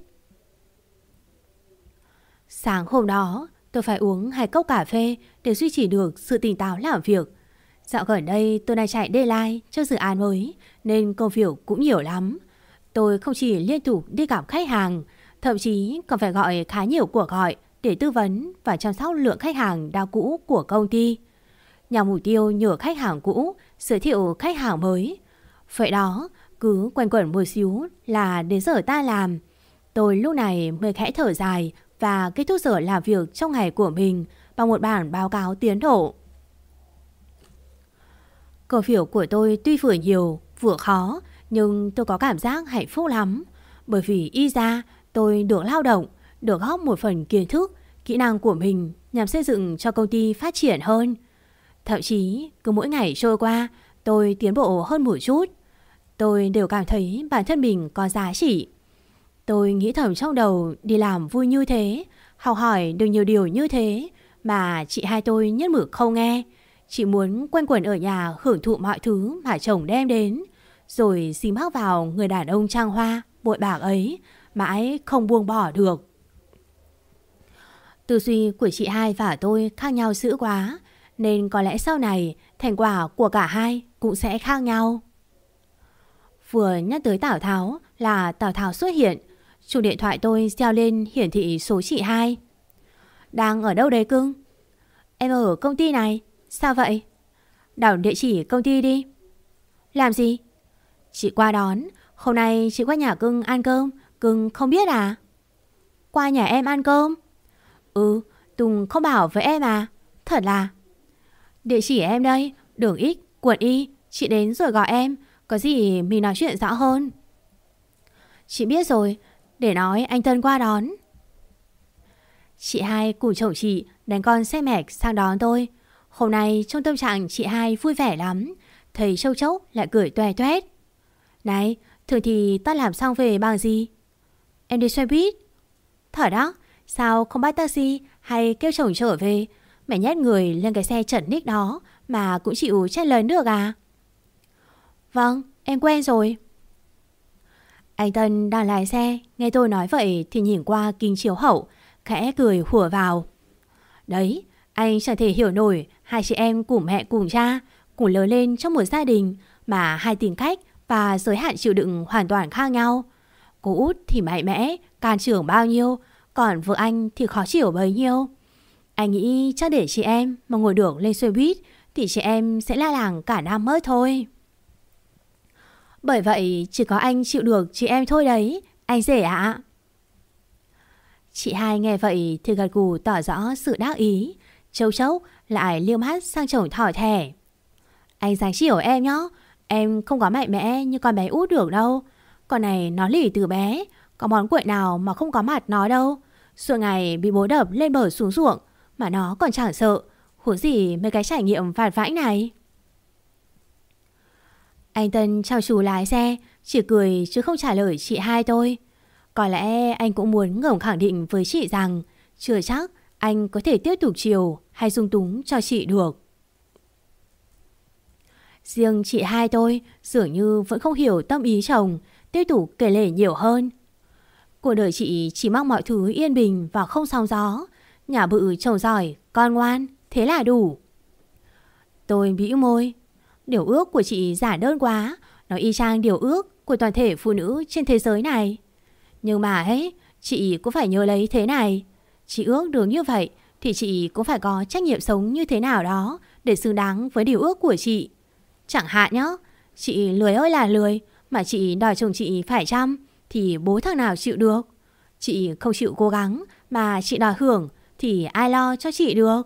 Sáng hôm đó tôi phải uống 2 cốc cà phê để duy trì được sự tỉnh táo làm việc. Dạo gần đây tôi đang chạy deadline cho dự án mới nên công việc cũng nhiều lắm. Tôi không chỉ liên tục đi gặp khách hàng, thậm chí còn phải gọi khá nhiều cuộc gọi để tư vấn và chăm sóc lượng khách hàng đã cũ của công ty, nhằm mục tiêu nhờ khách hàng cũ giới thiệu khách hàng mới. Vậy đó, cứ quanh quẩn một xíu là đến giờ ta làm. Tôi lúc này mới khẽ thở dài và kết thúc giờ làm việc trong ngày của mình bằng một bản báo cáo tiến độ. Công việc của tôi tuy vừa nhiều vừa khó, nhưng tôi có cảm giác hạnh phúc lắm. Bởi vì y ra tôi được lao động, được góp một phần kiến thức, kỹ năng của mình nhằm xây dựng cho công ty phát triển hơn. Thậm chí cứ mỗi ngày trôi qua tôi tiến bộ hơn một chút. Tôi đều cảm thấy bản thân mình có giá trị. Tôi nghĩ thầm trong đầu, đi làm vui như thế, học hỏi được nhiều điều như thế mà chị hai tôi nhất mực không nghe. Chị muốn quanh quẩn ở nhà hưởng thụ mọi thứ mà chồng đem đến, rồi xí mắc vào người đàn ông trang hoa bội bạc ấy, mãi không buông bỏ được. Tư duy của chị hai và tôi khác nhau dữ quá, nên có lẽ sau này thành quả của cả hai cũng sẽ khác nhau. Vừa nhắc tới Tào Tháo là Tào Tháo xuất hiện. Chuông điện thoại tôi reo lên hiển thị số chị hai. Đang ở đâu đấy cưng? Em ở công ty này. Sao vậy? Đảo địa chỉ công ty đi. Làm gì? Chị qua đón. Hôm nay chị qua nhà cưng ăn cơm. Cưng không biết à? Qua nhà em ăn cơm? Ừ, Tùng không bảo với em à? Thật là. Địa chỉ em đây, đường X, quận Y. Chị đến rồi gọi em. Có gì mình nói chuyện rõ hơn. Chị biết rồi. Để nói anh Tân qua đón. Chị hai cùng chồng chị đánh con xe mẹc sang đón tôi. Hôm nay trong tâm trạng chị hai vui vẻ lắm. Thấy Châu Chốc lại cười toe toét. Này, thường thì ta làm xong về bằng gì? Em đi xe buýt. Thật đó, sao không bắt taxi hay kêu chồng trở về? Mày nhét người lên cái xe chẩn ních đó mà cũng chịu chen lời được à? Vâng, em quen rồi. Anh Tân đang lái xe, nghe tôi nói vậy thì nhìn qua kính chiếu hậu, khẽ cười hùa vào. Đấy, anh chẳng thể hiểu nổi hai chị em cùng mẹ cùng cha, cùng lớn lên trong một gia đình mà hai tính cách và giới hạn chịu đựng hoàn toàn khác nhau. Cô út thì mạnh mẽ, can trưởng bao nhiêu, còn vợ anh thì khó chịu bấy nhiêu. Anh nghĩ chắc để chị em mà ngồi được lên xe buýt thì chị em sẽ la làng cả năm mất thôi. Bởi vậy chỉ có anh chịu được chị em thôi đấy, anh rể ạ. Chị hai nghe vậy thì gật gù tỏ rõ sự đắc ý. Châu Chốc lại liếc mắt sang chồng thỏ thẻ. Anh dáng chiều em nhá. Em không có mạnh mẽ như con bé út được đâu. Con này nó lỉ từ bé. Có món quậy nào mà không có mặt nó đâu. Suốt ngày bị bố đập lên bờ xuống ruộng mà nó còn chẳng sợ. Huống gì mấy cái trải nghiệm vặt vãnh này. Anh Tân chào chú lái xe, chỉ cười chứ không trả lời chị hai tôi. Có lẽ anh cũng muốn ngầm khẳng định với chị rằng chưa chắc anh có thể tiếp tục chiều hay dung túng cho chị được. Riêng chị hai tôi dường như vẫn không hiểu tâm ý chồng, tiếp tục kể lể nhiều hơn. Cuộc đời chị chỉ mong mọi thứ yên bình và không sóng gió. Nhà bự chồng giỏi, con ngoan, thế là đủ. Tôi bĩu môi. Điều ước của chị giản đơn quá. Nó y chang điều ước của toàn thể phụ nữ trên thế giới này. Nhưng mà ấy, chị cũng phải nhớ lấy thế này. Chị ước được như vậy thì chị cũng phải có trách nhiệm sống như thế nào đó để xứng đáng với điều ước của chị. Chẳng hạn nhá, chị lười ơi là lười mà chị đòi chồng chị phải chăm thì bố thằng nào chịu được. Chị không chịu cố gắng mà chị đòi hưởng thì ai lo cho chị được.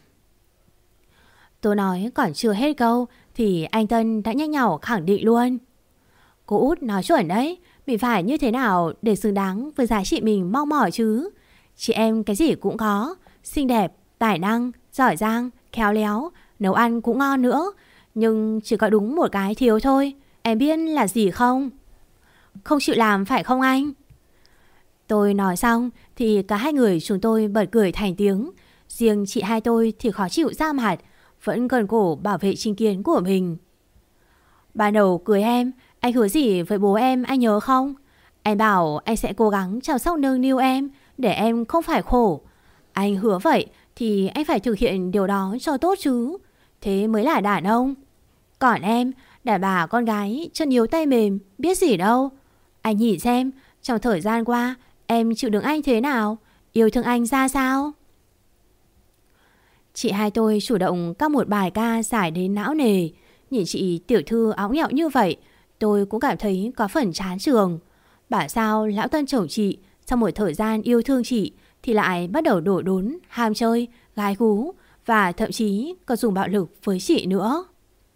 Tôi nói còn chưa hết câu thì anh Tân đã nhanh nhỏ khẳng định luôn. Cô út nói chuẩn đấy. Mình phải như thế nào để xứng đáng với giá trị mình mong mỏi chứ. Chị em cái gì cũng có. Xinh đẹp, tài năng, giỏi giang, khéo léo, nấu ăn cũng ngon nữa. Nhưng chỉ có đúng một cái thiếu thôi. Em biết là gì không? Không chịu làm phải không anh? Tôi nói xong thì cả hai người chúng tôi bật cười thành tiếng. Riêng chị hai tôi thì khó chịu ra mặt, vẫn gần cổ bảo vệ chính kiến của mình. Ban đầu cưới em, anh hứa gì với bố em anh nhớ không? Anh bảo anh sẽ cố gắng chăm sóc nâng niu em để em không phải khổ. Anh hứa vậy thì anh phải thực hiện điều đó cho tốt chứ. Thế mới là đàn ông. Còn em, đàn bà con gái chân yếu tay mềm, biết gì đâu. Anh nhìn xem, trong thời gian qua em chịu đựng anh thế nào, yêu thương anh ra sao. Chị hai tôi chủ động các một bài ca giải đến não nề. Nhìn chị tiểu thư áo nhẹo như vậy, tôi cũng cảm thấy có phần chán trường. Bảo sao lão Tân chồng chị sau một thời gian yêu thương chị thì lại bắt đầu đổ đốn, ham chơi, gái gú và thậm chí còn dùng bạo lực với chị nữa.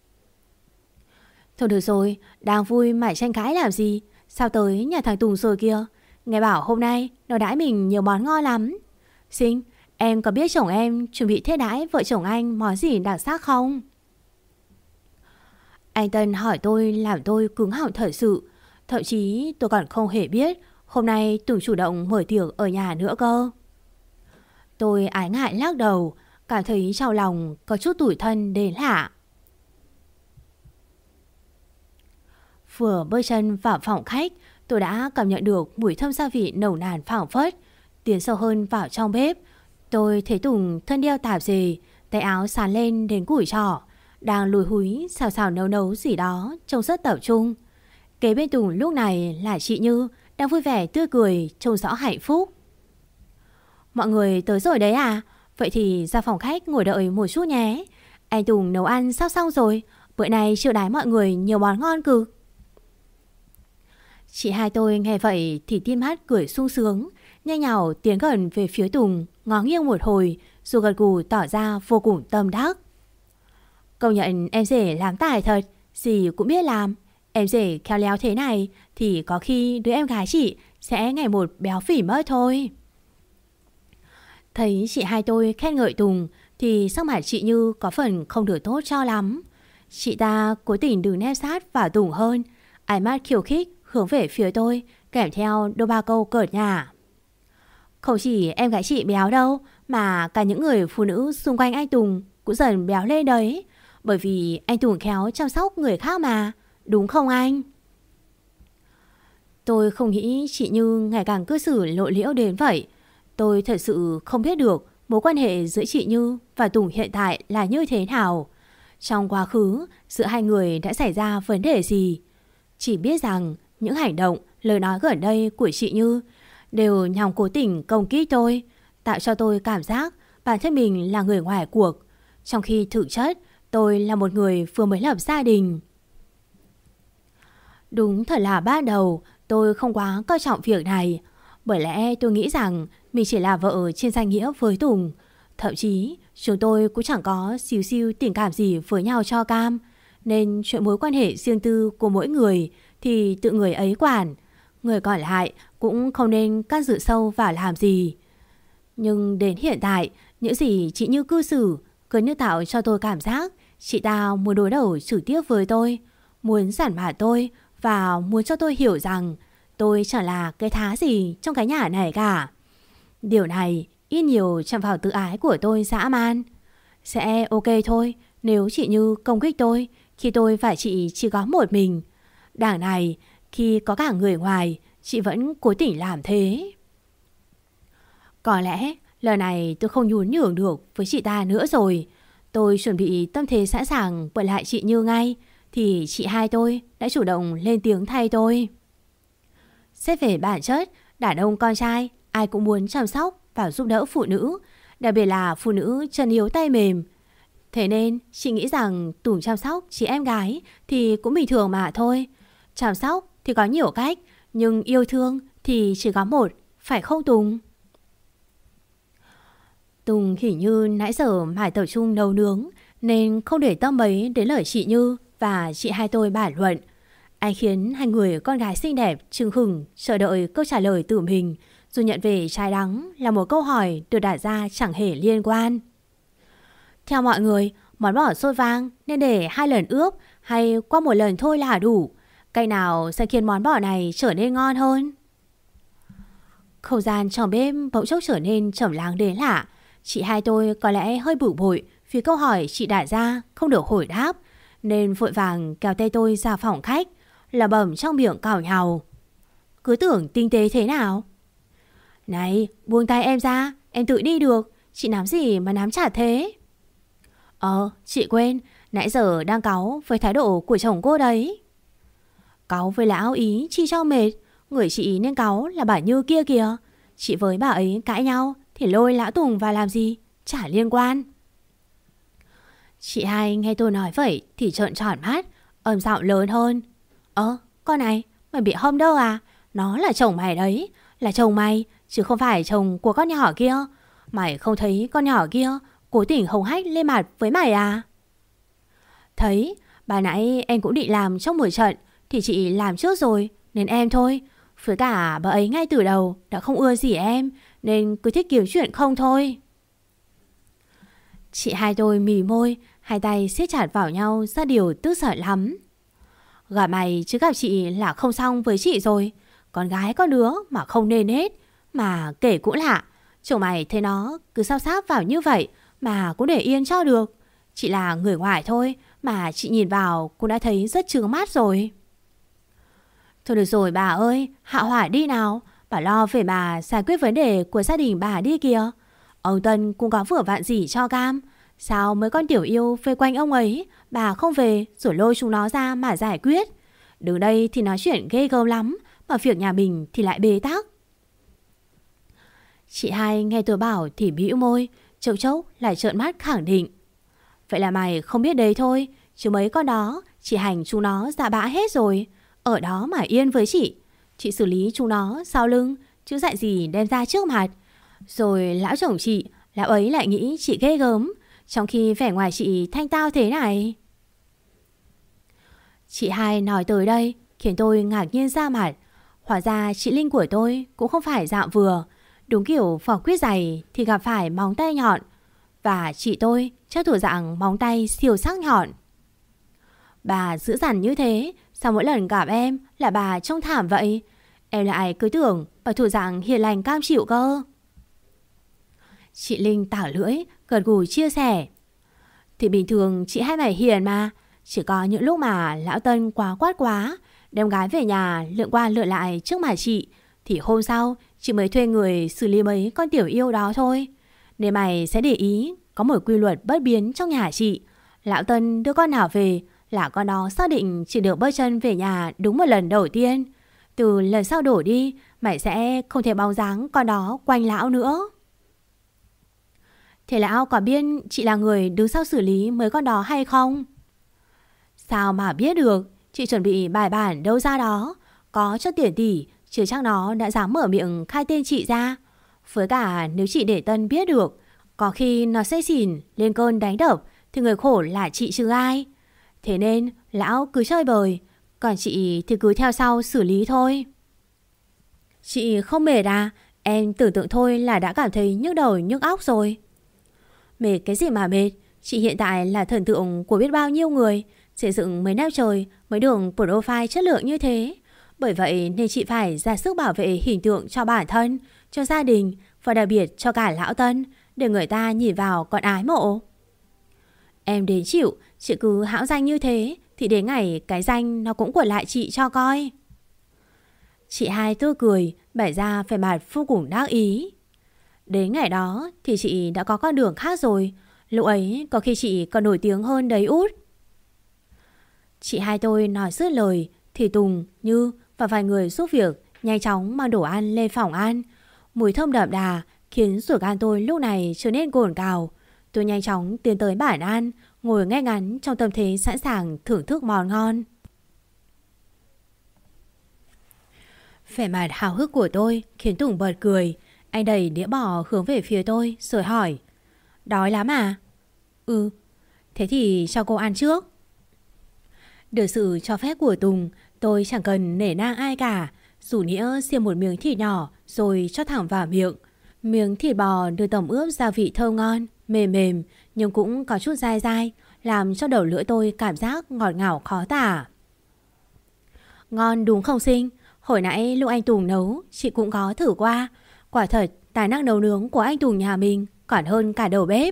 Thôi được rồi, đang vui mải tranh cãi làm gì? Sao tới nhà thằng Tùng rồi kia? Nghe bảo hôm nay nó đãi mình nhiều món ngon lắm. Xinh, em có biết chồng em chuẩn bị thiết đãi vợ chồng anh món gì đặc sắc không? Anh Tân hỏi tôi làm tôi cứng họng thật sự. Thậm chí tôi còn không hề biết hôm nay Tùng chủ động mở tiệc ở nhà nữa cơ. Tôi ái ngại lắc đầu, cảm thấy trong lòng có chút tủi thân đến lạ. Vừa bước chân vào phòng khách, tôi đã cảm nhận được mùi thơm gia vị nồng nàn phảng phất. Tiến sâu hơn vào trong bếp, tôi thấy Tùng thân đeo tạp dề, tay áo sàn lên đến cùi trỏ, đang lùi húi xào xào nấu nấu gì đó trông rất tập trung. Kế bên Tùng lúc này là chị Như đang vui vẻ tươi cười, trông rõ hạnh phúc. Mọi người tới rồi đấy à? Vậy thì ra phòng khách ngồi đợi một chút nhé. Anh Tùng nấu ăn sắp xong rồi, bữa nay chiêu đãi mọi người nhiều món ngon cực. Chị hai tôi nghe vậy thì tim hát cười sung sướng, nhanh nhảu tiến gần về phía Tùng, ngó nghiêng một hồi rồi gật gù tỏ ra vô cùng tâm đắc. Công nhận em rể làm tài thật, gì cũng biết làm. Em rể khéo léo thế này thì có khi đứa em gái chị sẽ ngày một béo phì mất thôi. Thấy chị hai tôi khen ngợi Tùng thì sắc mặt chị Như có phần không được tốt cho lắm. Chị ta cố tình đừng nép sát vào Tùng hơn, ánh mắt khiêu khích hướng về phía tôi, kèm theo đôi ba câu cợt nhả. Không chỉ em gái chị béo đâu, mà cả những người phụ nữ xung quanh anh Tùng cũng dần béo lên đấy. Bởi vì anh Tùng khéo chăm sóc người khác mà, đúng không anh? Tôi không nghĩ chị Như ngày càng cư xử lộ liễu đến vậy. Tôi thật sự không biết được mối quan hệ giữa chị Như và Tùng hiện tại là như thế nào. Trong quá khứ, giữa hai người đã xảy ra vấn đề gì? Chỉ biết rằng những hành động, lời nói gần đây của chị Như đều nhằm cố tình công kích tôi, tạo cho tôi cảm giác bản thân mình là người ngoài cuộc, trong khi thực chất tôi là một người vừa mới lập gia đình. Đúng thật là ban đầu tôi không quá coi trọng việc này, bởi lẽ tôi nghĩ rằng mình chỉ là vợ trên danh nghĩa với Tùng. Thậm chí chúng tôi cũng chẳng có xíu xiu tình cảm gì với nhau cho cam, nên chuyện mối quan hệ riêng tư của mỗi người thì tự người ấy quản, người còn lại cũng không nên can dự sâu vào làm gì. Nhưng đến hiện tại, những gì chị Như cư xử cứ như tạo cho tôi cảm giác chị ta muốn đối đầu trực tiếp với tôi, muốn giản mạ tôi và muốn cho tôi hiểu rằng tôi chẳng là cái thá gì trong cái nhà này cả. Điều này ít nhiều chạm vào tự ái của tôi dã man. Sẽ ok thôi nếu chị Như công kích tôi khi tôi và chị chỉ có một mình. Đằng này khi có cả người ngoài, chị vẫn cố tình làm thế. Có lẽ lần này tôi không nhún nhường được với chị ta nữa rồi. Tôi chuẩn bị tâm thế sẵn sàng bật lại chị Như ngay thì chị hai tôi đã chủ động lên tiếng thay tôi. Xét về bản chất, đàn ông con trai ai cũng muốn chăm sóc và giúp đỡ phụ nữ, đặc biệt là phụ nữ chân yếu tay mềm. Thế nên chị nghĩ rằng Tùng chăm sóc chị em gái thì cũng bình thường mà thôi. Chăm sóc thì có nhiều cách, nhưng yêu thương thì chỉ có một, phải không Tùng? Tùng hình như nãy giờ mải tập trung nấu nướng nên không để tâm mấy đến lời chị Như và chị hai tôi bàn luận. Anh khiến hai người con gái xinh đẹp chừng hừng chờ đợi câu trả lời từ mình, rồi nhận về trái đắng là một câu hỏi được đặt ra chẳng hề liên quan. Theo mọi người, món bò xôi vang nên để 2 lần ướp hay qua 1 lần thôi là đủ? Cách nào sẽ khiến món bò này trở nên ngon hơn? Không gian trong bếp bỗng chốc trở nên trầm lắng đến lạ. Chị hai tôi có lẽ hơi bực bội vì câu hỏi chị đặt ra không được hồi đáp, nên vội vàng kéo tay tôi ra phòng khách, lẩm bẩm trong miệng cào nhàu. Cứ tưởng tinh tế thế nào? Này, buông tay em ra, em tự đi được. Chị nắm gì mà nắm chặt thế? Chị quên, nãy giờ đang cáu với thái độ của chồng cô đấy. Cáu với lão ý chi cho mệt. Người chị nên cáu là bà Như kia kìa. Chị với bà ấy cãi nhau thì lôi lão Tùng vào làm gì? Chả liên quan. Chị hai nghe tôi nói vậy thì trợn tròn mắt, âm giọng lớn hơn. Con này, mày bị hâm đâu à? Nó là chồng mày đấy. Là chồng mày, chứ không phải chồng của con nhỏ kia. Mày không thấy con nhỏ kia cố tình hống hách lên mặt với mày à? Thấy, bà nãy em cũng định làm trong buổi trận thì chị làm trước rồi, nên em thôi. Với cả bà ấy ngay từ đầu đã không ưa gì em, nên cứ thích kiếm chuyện không thôi. Chị hai tôi mỉ môi, hai tay siết chặt vào nhau ra điều tức giận lắm. Gặp mày chứ gặp chị là không xong với chị rồi. Con gái con đứa mà không nên hết. Mà kể cũng lạ, chồng mày thấy nó cứ sao sáp vào như vậy mà cũng để yên cho được. Chị là người ngoài thôi, mà chị nhìn vào cũng đã thấy rất chướng mắt rồi. Thôi được rồi bà ơi, hạ hỏa đi nào. Bà lo về bà giải quyết vấn đề của gia đình bà đi kìa. Ông Tân cũng có vừa vặn gì cho cam. Sao mấy con tiểu yêu vây quanh ông ấy, bà không về rồi lôi chúng nó ra mà giải quyết? Đứng đây thì nói chuyện ghê gớm lắm, mà việc nhà mình thì lại bế tắc. Chị hai nghe tôi bảo thì bĩu môi, chốc chốc lại trợn mắt khẳng định. Vậy là mày không biết đấy thôi, chứ mấy con đó chị hành chúng nó dạ bã hết rồi. Ở đó mà yên với chị xử lý chúng nó sau lưng, chứ dạy gì đem ra trước mặt. Rồi lão chồng chị, lão ấy lại nghĩ chị ghê gớm, trong khi vẻ ngoài chị thanh tao thế này. Chị hai nói tới đây khiến tôi ngạc nhiên ra mặt. Hóa ra chị Linh của tôi cũng không phải dạng vừa. Đúng kiểu vỏ quýt dày thì gặp phải móng tay nhọn. Và chị tôi chắc thuộc dạng móng tay siêu sắc nhọn. Bà dữ dằn như thế, sao mỗi lần gặp em là bà trông thảm vậy? Em lại cứ tưởng bà thuộc dạng hiền lành cam chịu cơ. Chị Linh tảo lưỡi, gật gù chia sẻ. Thì bình thường chị hai mày hiền mà. Chỉ có những lúc mà lão Tân quá quát quá, đem gái về nhà lượn qua lượn lại trước mặt chị, thì hôm sau chị mới thuê người xử lý mấy con tiểu yêu đó thôi. Nên mày sẽ để ý có một quy luật bất biến trong nhà chị. Lão Tân đưa con nào về là con đó xác định chỉ được bước chân về nhà đúng một lần đầu tiên. Từ lần sau đổ đi, mày sẽ không thể bóng dáng con đó quanh lão nữa. Thế lão có biết chị là người đứng sau xử lý mấy con đó hay không? Sao mà biết được, chị chuẩn bị bài bản đâu ra đó. Có cho tiền tỷ, chứ chắc nó đã dám mở miệng khai tên chị ra. Với cả nếu chị để Tân biết được, có khi nó sẽ xỉn lên cơn đánh đập, thì người khổ là chị chứ ai. Thế nên lão cứ chơi bời, còn chị thì cứ theo sau xử lý thôi. Chị không mệt à? Em tưởng tượng thôi là đã cảm thấy nhức đầu nhức óc rồi. Mệt cái gì mà mệt, chị hiện tại là thần tượng của biết bao nhiêu người, xây dựng mấy năm trời mới được profile chất lượng như thế. Bởi vậy nên chị phải ra sức bảo vệ hình tượng cho bản thân, cho gia đình và đặc biệt cho cả lão Tân, để người ta nhìn vào còn ái mộ. Em đến chịu, chị cứ hão danh như thế thì đến ngày cái danh nó cũng của lại chị cho coi. Chị hai tươi cười, bày ra vẻ mặt vô cùng đắc ý. Đến ngày đó thì chị đã có con đường khác rồi. Lúc ấy có khi chị còn nổi tiếng hơn đấy út. Chị hai tôi nói dứt lời thì Tùng, Như và vài người giúp việc nhanh chóng mang đồ ăn lên phòng ăn. Mùi thơm đậm đà khiến ruột gan tôi lúc này trở nên cồn cào. Tôi nhanh chóng tiến tới bàn ăn, ngồi ngay ngắn trong tâm thế sẵn sàng thưởng thức món ngon. Vẻ mặt háo hức của tôi khiến Tùng bật cười. Anh đẩy đĩa bò hướng về phía tôi rồi hỏi: Đói lắm à? Ừ. Thế thì cho cô ăn trước. Được sự cho phép của Tùng, tôi chẳng cần nể nang ai cả, rủ nĩa xiên một miếng thịt nhỏ rồi cho thẳng vào miệng. Miếng thịt bò được tẩm ướp gia vị thơm ngon, mềm mềm nhưng cũng có chút dai dai, làm cho đầu lưỡi tôi cảm giác ngọt ngào khó tả. Ngon đúng không Sinh? Hồi nãy lúc anh Tùng nấu chị cũng có thử qua. Quả thật tài năng nấu nướng của anh Tùng nhà mình còn hơn cả đầu bếp.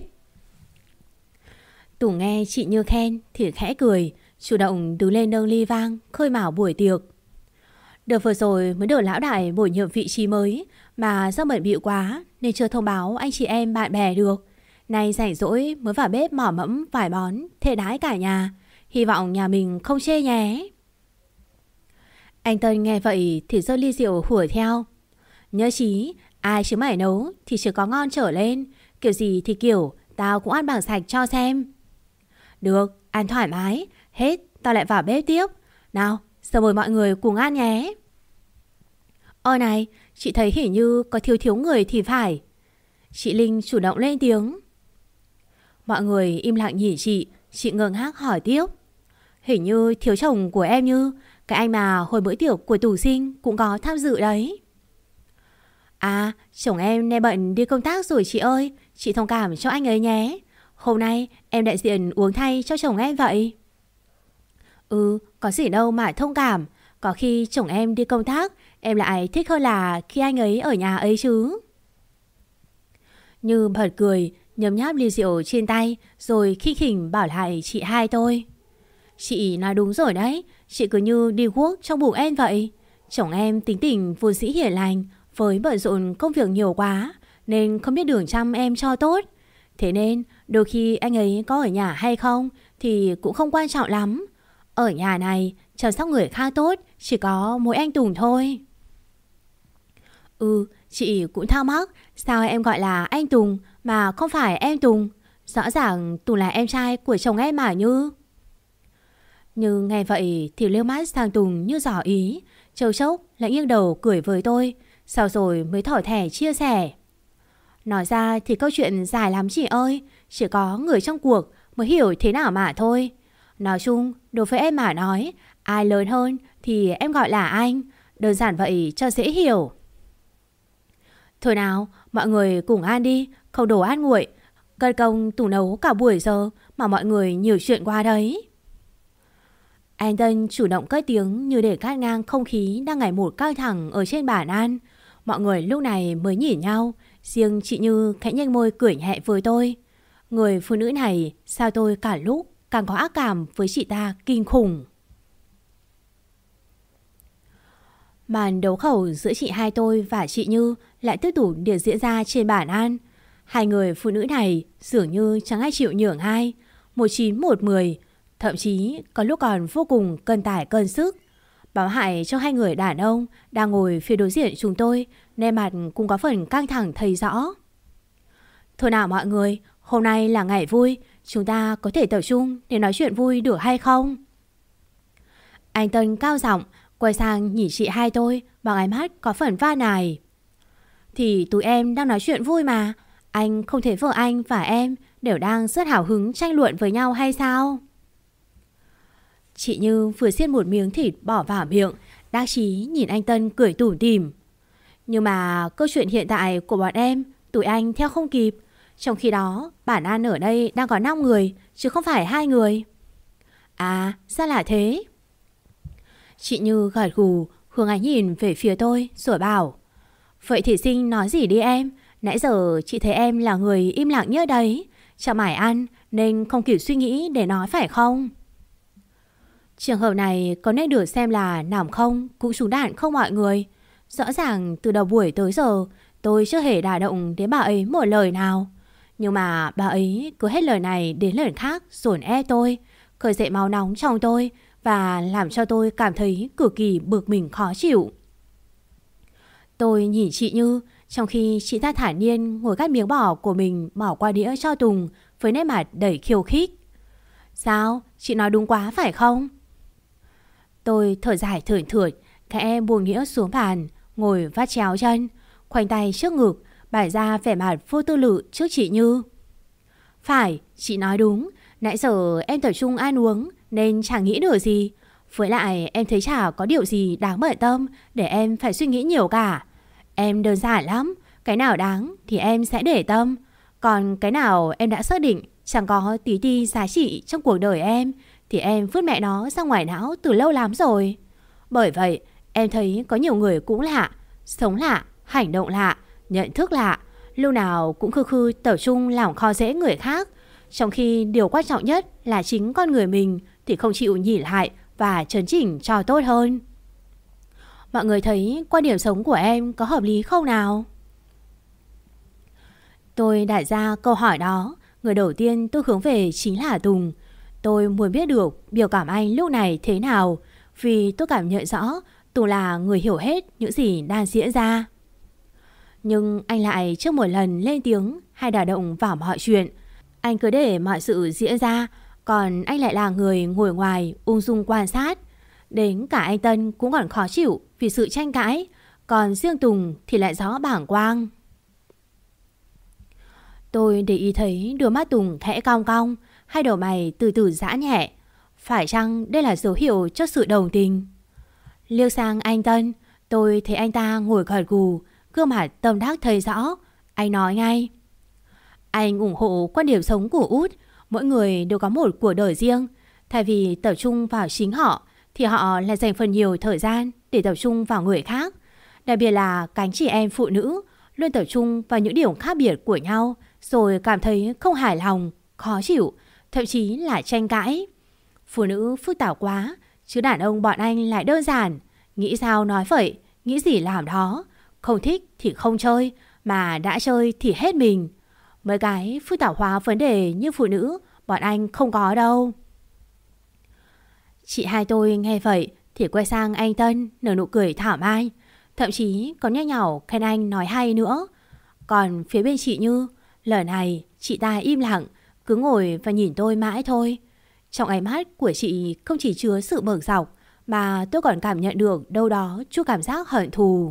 Tùng nghe chị Như khen thì khẽ cười, chủ động đứng lên nâng ly vang khơi mào buổi tiệc. Đợt vừa rồi mới được lão đại bổ nhiệm vị trí mới, mà do bận bịu quá nên chưa thông báo anh chị em bạn bè được. Nay rảnh rỗi mới vào bếp mỏ mẫm vài món thê đãi cả nhà. Hy vọng nhà mình không chê nhé. Anh Tân nghe vậy thì giơ ly rượu hùa theo. Nhớ chí, ai chứ mày nấu thì chỉ có ngon trở lên. Kiểu gì thì kiểu, tao cũng ăn bằng sạch cho xem. Được, ăn thoải mái. Hết, tao lại vào bếp tiếp. Nào, giờ mời mọi người cùng ăn nhé. Ôi này, chị thấy hình như có thiếu người thì phải. Chị Linh chủ động lên tiếng. Mọi người im lặng nhìn chị ngơ ngác hỏi tiếp. Hình như thiếu chồng của em Như, cái anh mà hồi bữa tiệc của Tù Sinh cũng có tham dự đấy. À, chồng em nay bận đi công tác rồi chị ơi, chị thông cảm cho anh ấy nhé. Hôm nay em đại diện uống thay cho chồng em vậy. Ừ, có gì đâu mà thông cảm. Có khi chồng em đi công tác, em lại thích hơn là khi anh ấy ở nhà ấy chứ. Như bật cười, nhấm nháp ly rượu trên tay, rồi khinh khỉnh bảo lại chị hai tôi. Chị nói đúng rồi đấy, chị cứ như đi guốc trong bụng em vậy. Chồng em tính tình vốn dĩ hiền lành, với bận rộn công việc nhiều quá nên không biết đường chăm em cho tốt. Thế nên đôi khi anh ấy có ở nhà hay không thì cũng không quan trọng lắm. Ở nhà này chăm sóc người khác tốt chỉ có mỗi anh Tùng thôi. Chị cũng thắc mắc, sao em gọi là anh Tùng mà không phải em Tùng? Rõ ràng Tùng là em trai của chồng em mà Như. Như nghe vậy thì liếc mắt sang Tùng như dò ý, chốc chốc lại nghiêng đầu cười với tôi, sau rồi mới thỏ thẻ chia sẻ. Nói ra thì câu chuyện dài lắm chị ơi, chỉ có người trong cuộc mới hiểu thế nào mà thôi. Nói chung, đối với em mà nói, ai lớn hơn thì em gọi là anh, đơn giản vậy cho dễ hiểu. Thôi nào, mọi người cùng ăn đi, không đồ ăn nguội. Cất công Tùng nấu cả buổi giờ mà mọi người nhiều chuyện qua đấy. Anh Tân chủ động cất tiếng như để cắt ngang không khí đang ngày một căng thẳng ở trên bàn ăn. Mọi người lúc này mới nhìn nhau, riêng chị Như khẽ nhếch môi cười nhẹ với tôi. Người phụ nữ này sao tôi cả lúc càng có ác cảm với chị ta kinh khủng. Màn đấu khẩu giữa chị hai tôi và chị Như lại tiếp tục được diễn ra trên bàn ăn. Hai người phụ nữ này dường như chẳng ai chịu nhường ai, 19-10, thậm chí có lúc còn vô cùng cân tải cân sức. Báo hại cho hai người đàn ông đang ngồi phía đối diện chúng tôi, nét mặt cũng có phần căng thẳng thấy rõ. Thôi nào mọi người, hôm nay là ngày vui, chúng ta có thể tập trung để nói chuyện vui được hay không? Anh Tân cao giọng quay sang nhìn chị hai tôi bằng ánh mắt có phần va nài. Thì tụi em đang nói chuyện vui mà, anh không thấy vợ anh và em đều đang rất hào hứng tranh luận với nhau hay sao? Chị Như vừa xiết một miếng thịt bỏ vào miệng, đắc chí nhìn anh Tân cười tủm tỉm. Nhưng mà câu chuyện hiện tại của bọn em, tụi anh theo không kịp. Trong khi đó, bản ăn ở đây đang có 5 người, chứ không phải 2 người. À, sao là thế? Chị Như gật gù, hướng ánh nhìn về phía tôi rồi bảo. Vậy thì Sinh nói gì đi em, nãy giờ chị thấy em là người im lặng như đấy. Chẳng mải ăn nên không kịp suy nghĩ để nói phải không? Trường hợp này có nên được xem là nằm không cũng trúng đạn không mọi người? Rõ ràng từ đầu buổi tới giờ tôi chưa hề đả động đến bà ấy một lời nào. Nhưng mà bà ấy cứ hết lời này đến lời khác dồn ép tôi, khơi dậy máu nóng trong tôi và làm cho tôi cảm thấy cực kỳ bực mình khó chịu. Tôi nhìn chị Như, trong khi chị ta thản nhiên ngồi cắt miếng bò của mình bỏ qua đĩa cho Tùng với nét mặt đầy khiêu khích. Sao? Chị nói đúng quá phải không? Tôi thở dài thởn thượt, khẽ buông đĩa xuống bàn, ngồi vắt chéo chân, khoanh tay trước ngực, bày ra vẻ mặt vô tư lự trước chị Như. Phải, chị nói đúng, nãy giờ em tập trung ăn uống nên chẳng nghĩ được gì. Với lại em thấy chả có điều gì đáng bận tâm để em phải suy nghĩ nhiều cả. Em đơn giản lắm, cái nào đáng thì em sẽ để tâm. Còn cái nào em đã xác định chẳng có tí ti giá trị trong cuộc đời em thì em vứt mẹ nó ra ngoài não từ lâu lắm rồi. Bởi vậy em thấy có nhiều người cũng lạ, sống lạ, hành động lạ, nhận thức lạ, lúc nào cũng khư khư tập trung làm khó dễ người khác, trong khi điều quan trọng nhất là chính con người mình thì không chịu nhìn lại và chấn chỉnh cho tốt hơn. Mọi người thấy quan điểm sống của em có hợp lý không nào? Tôi đặt ra câu hỏi đó, người đầu tiên tôi hướng về chính là Tùng. Tôi muốn biết được biểu cảm anh lúc này thế nào, vì tôi cảm nhận rõ Tùng là người hiểu hết những gì đang diễn ra. Nhưng anh lại chưa một lần lên tiếng hay đả động vào mọi chuyện. Anh cứ để mọi sự diễn ra, còn anh lại là người ngồi ngoài ung dung quan sát. Đến cả anh Tân cũng còn khó chịu vì sự tranh cãi, còn riêng Tùng thì lại rõ bảng quang. Tôi để ý thấy đôi mắt Tùng khẽ cong cong, hai đầu mày từ từ giãn nhẹ. Phải chăng đây là dấu hiệu cho sự đồng tình? Liếc sang anh Tân, tôi thấy anh ta ngồi gật gù, gương mặt tâm đắc thấy rõ. Anh nói ngay. Anh ủng hộ quan điểm sống của Út. Mỗi người đều có một cuộc đời riêng. Thay vì tập trung vào chính họ thì họ lại dành phần nhiều thời gian để tập trung vào người khác. Đặc biệt là cánh chị em phụ nữ luôn tập trung vào những điều khác biệt của nhau, rồi cảm thấy không hài lòng, khó chịu, thậm chí là tranh cãi. Phụ nữ phức tạp quá, chứ đàn ông bọn anh lại đơn giản. Nghĩ sao nói vậy, nghĩ gì làm đó. Không thích thì không chơi, mà đã chơi thì hết mình. Mấy cái phức tạp hóa vấn đề như phụ nữ bọn anh không có đâu. Chị hai tôi nghe vậy thì quay sang anh Tân nở nụ cười thảo mai. thậm chí còn nhắc nhở khen anh nói hay nữa. Còn phía bên chị Như, lần này chị ta im lặng, cứ ngồi và nhìn tôi mãi thôi. Trong ánh mắt của chị không chỉ chứa sự bực dọc, mà tôi còn cảm nhận được đâu đó chút cảm giác hận thù.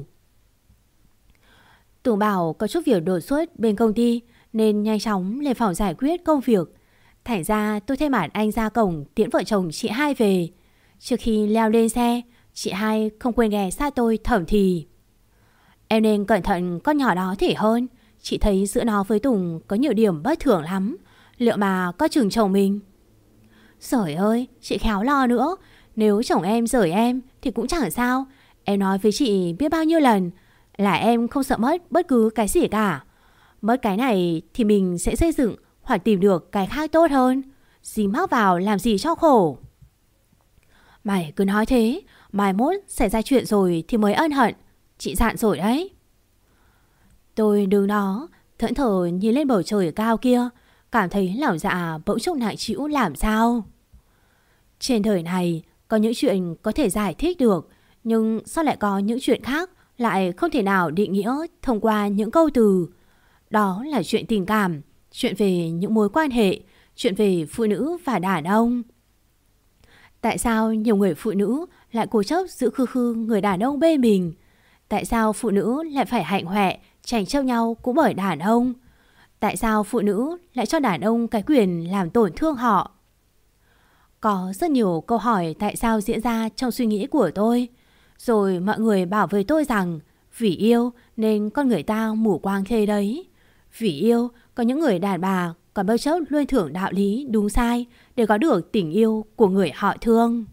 Tùng bảo có chút việc đột xuất bên công ty nên nhanh chóng lên phòng giải quyết công việc. Thành ra tôi thay mặt anh ra cổng tiễn vợ chồng chị hai về. Trước khi leo lên xe, chị hai không quên ghé sát tôi thầm thì: "Em nên cẩn thận con nhỏ đó thì hơn. Chị thấy giữa nó với Tùng có nhiều điểm bất thường lắm. Liệu mà có chừng chồng mình?" Trời ơi, chị khéo lo nữa. Nếu chồng em rời em thì cũng chẳng sao. Em nói với chị biết bao nhiêu lần là em không sợ mất bất cứ cái gì cả. Mất cái này thì mình sẽ xây dựng hoặc tìm được cái khác tốt hơn. Dính mắc vào làm gì cho khổ. Mày cứ nói thế, mai mốt xảy ra chuyện rồi thì mới ân hận. Chị dặn rồi đấy. Tôi đứng đó thẫn thờ nhìn lên bầu trời cao kia, cảm thấy lòng dạ bỗng chốc nặng trĩu làm sao. Trên đời này có những chuyện có thể giải thích được, nhưng sao lại có những chuyện khác lại không thể nào định nghĩa thông qua những câu từ. Đó là chuyện tình cảm, chuyện về những mối quan hệ, chuyện về phụ nữ và đàn ông. Tại sao nhiều người phụ nữ lại cố chấp giữ khư khư người đàn ông bên mình? Tại sao phụ nữ lại phải hạnh hoẹ tranh chấp nhau cũng bởi đàn ông? Tại sao phụ nữ lại cho đàn ông cái quyền làm tổn thương họ? Có rất nhiều câu hỏi tại sao diễn ra trong suy nghĩ của tôi. Rồi mọi người bảo với tôi rằng vì yêu nên con người ta mù quáng thế đấy. Vì yêu có những người đàn bà còn bất chấp luân thưởng đạo lý đúng sai để có được tình yêu của người họ thương.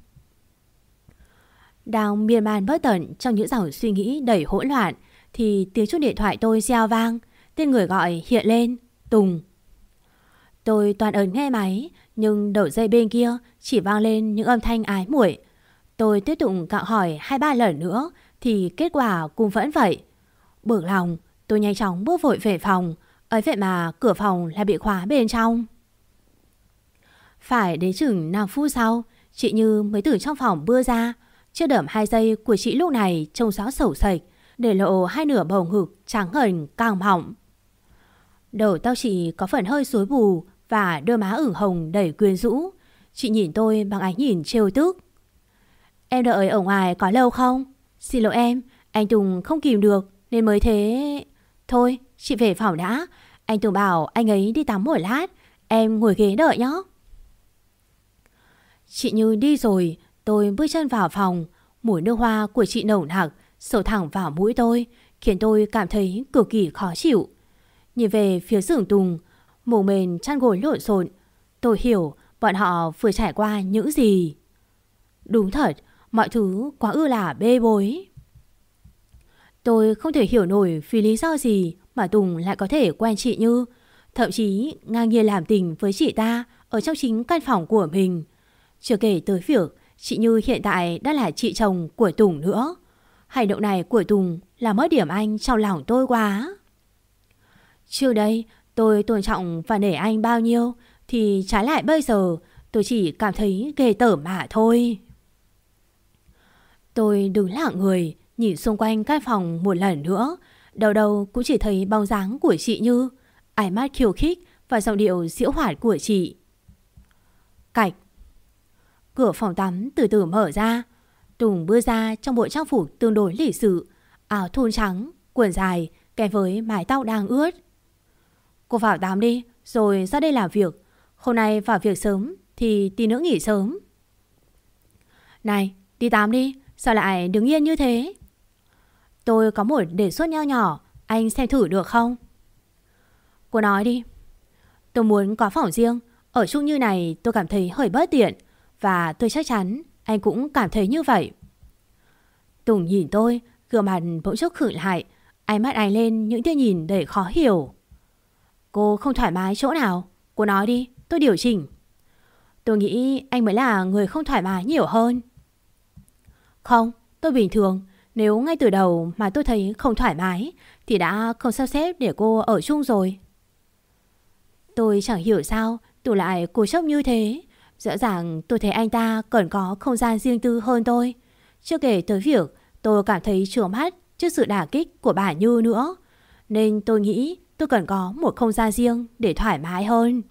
Đang miên man bất tận trong những dòng suy nghĩ đầy hỗn loạn thì tiếng chuông điện thoại tôi reo vang. Tên người gọi hiện lên: Tùng. Tôi toàn ấn nghe máy, nhưng đầu dây bên kia chỉ vang lên những âm thanh ái muội. Tôi tiếp tục gặng hỏi 2-3 lần nữa thì kết quả cũng vẫn vậy. Bực lòng, tôi nhanh chóng bước vội về phòng. Ấy vậy mà cửa phòng lại bị khóa bên trong. Phải đến chừng 5 phút sau, chị Như mới từ trong phòng bước ra. Chiếc đầm 2 giây của chị lúc này trông rõ sầu sạch, để lộ hai nửa bầu ngực trắng ngần căng mọng. Đầu tóc chị có phần hơi rối bù và đôi má ửng hồng đầy quyến rũ. Chị nhìn tôi bằng ánh nhìn trêu tức. Em đợi ở ngoài có lâu không? Xin lỗi em, anh Tùng không kìm được nên mới thế. Thôi, chị về phòng đã. Anh Tùng bảo anh ấy đi tắm một lát. Em ngồi ghế đợi nhé. Chị Như đi rồi, tôi bước chân vào phòng. Mùi nước hoa của chị nồng nặc sổ thẳng vào mũi tôi, khiến tôi cảm thấy cực kỳ khó chịu. Nhìn về phía giường Tùng, mủ mền chăn gối lộn xộn. Tôi hiểu bọn họ vừa trải qua những gì. Đúng thật, mọi thứ quá ư là bê bối. Tôi không thể hiểu nổi vì lý do gì mà Tùng lại có thể quen chị Như, thậm chí ngang nhiên làm tình với chị ta ở trong chính căn phòng của mình. Chưa kể tới việc chị Như hiện tại đã là chị chồng của Tùng nữa. Hành động này của Tùng là mất điểm anh trong lòng tôi quá. Trước đây tôi tôn trọng và nể anh bao nhiêu, thì trái lại bây giờ tôi chỉ cảm thấy ghê tởm mà thôi. Tôi đứng lặng người, nhìn xung quanh căn phòng một lần nữa. Đầu đầu cũng chỉ thấy bóng dáng của chị Như, ánh mắt khiêu khích và giọng điệu giễu hoạt của chị. Cạch. Cửa phòng tắm từ từ mở ra. Tùng bước ra trong bộ trang phục tương đối lịch sự, áo thun trắng, quần dài kèm với mái tóc đang ướt. Cô vào tắm đi, rồi ra đây làm việc. Hôm nay vào việc sớm thì tí nữa nghỉ sớm. Này, đi tắm đi, sao lại đứng yên như thế? Tôi có một đề xuất nho nhỏ, anh xem thử được không? Cô nói đi. Tôi muốn có phòng riêng. Ở chung như này tôi cảm thấy hơi bất tiện, và tôi chắc chắn anh cũng cảm thấy như vậy. Tùng nhìn tôi, gương mặt bỗng chốc khựng lại, ánh mắt anh lên những tia nhìn đầy khó hiểu. Cô không thoải mái chỗ nào? Cô nói đi, tôi điều chỉnh. Tôi nghĩ anh mới là người không thoải mái nhiều hơn. Không, tôi bình thường. Nếu ngay từ đầu mà tôi thấy không thoải mái thì đã không sắp xếp để cô ở chung rồi. Tôi chẳng hiểu sao Tùng lại cố chấp như thế. Rõ ràng tôi thấy anh ta còn có không gian riêng tư hơn tôi. Chưa kể tới việc tôi cảm thấy chướng mắt trước sự đả kích của bà Như nữa. Nên tôi nghĩ tôi cần có một không gian riêng để thoải mái hơn.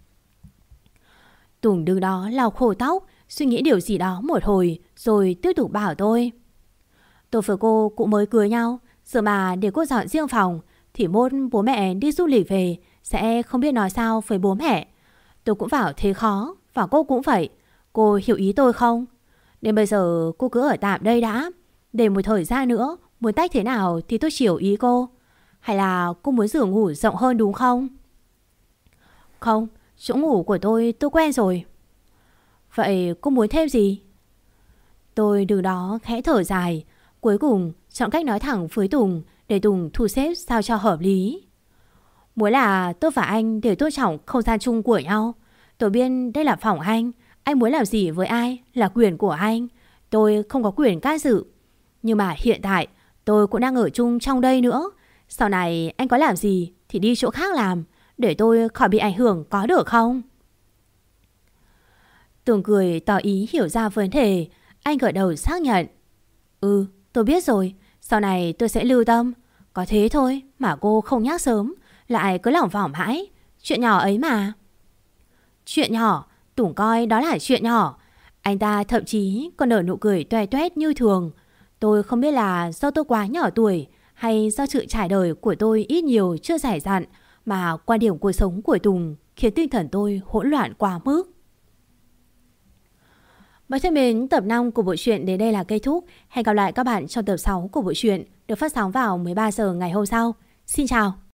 Tùng đứng đó lau khô tóc, suy nghĩ điều gì đó một hồi rồi tiếp tục bảo tôi. Tôi với cô cũng mới cưới nhau, giờ mà để cô dọn riêng phòng thì mốt bố mẹ đi du lịch về sẽ không biết nói sao với bố mẹ. Tôi cũng vào thế khó, và cô cũng vậy. Cô hiểu ý tôi không? Nên bây giờ cô cứ ở tạm đây đã. Để một thời gian nữa muốn tách thế nào thì tôi chiều ý cô. Hay là cô muốn giường ngủ rộng hơn đúng không? Không, chỗ ngủ của tôi quen rồi. Vậy cô muốn thêm gì? Tôi đứng đó khẽ thở dài, cuối cùng chọn cách nói thẳng với Tùng để Tùng thu xếp sao cho hợp lý. Muốn là tôi và anh đều tôn trọng không gian chung của nhau. Tôi biết đây là phòng anh muốn làm gì với ai là quyền của anh. Tôi không có quyền can dự. Nhưng mà hiện tại tôi cũng đang ở chung trong đây nữa. Sau này anh có làm gì thì đi chỗ khác làm, để tôi khỏi bị ảnh hưởng có được không? Tường cười tỏ ý hiểu ra vấn đề. Anh gật đầu xác nhận. Ừ, tôi biết rồi. Sau này tôi sẽ lưu tâm. Có thế thôi mà cô không nhắc sớm, lại cứ lòng vòng mãi. Chuyện nhỏ ấy mà. Chuyện nhỏ? Tùng coi đó là chuyện nhỏ. Anh ta thậm chí còn nở nụ cười toe toét như thường. Tôi không biết là do tôi quá nhỏ tuổi, hay do sự trải đời của tôi ít nhiều chưa giải dặn, mà quan điểm cuộc sống của Tùng khiến tinh thần tôi hỗn loạn quá mức. Và thân mến, tập 5 của bộ truyện đến đây là kết thúc. Hẹn gặp lại các bạn trong tập 6 của bộ truyện được phát sóng vào 13 giờ ngày hôm sau. Xin chào!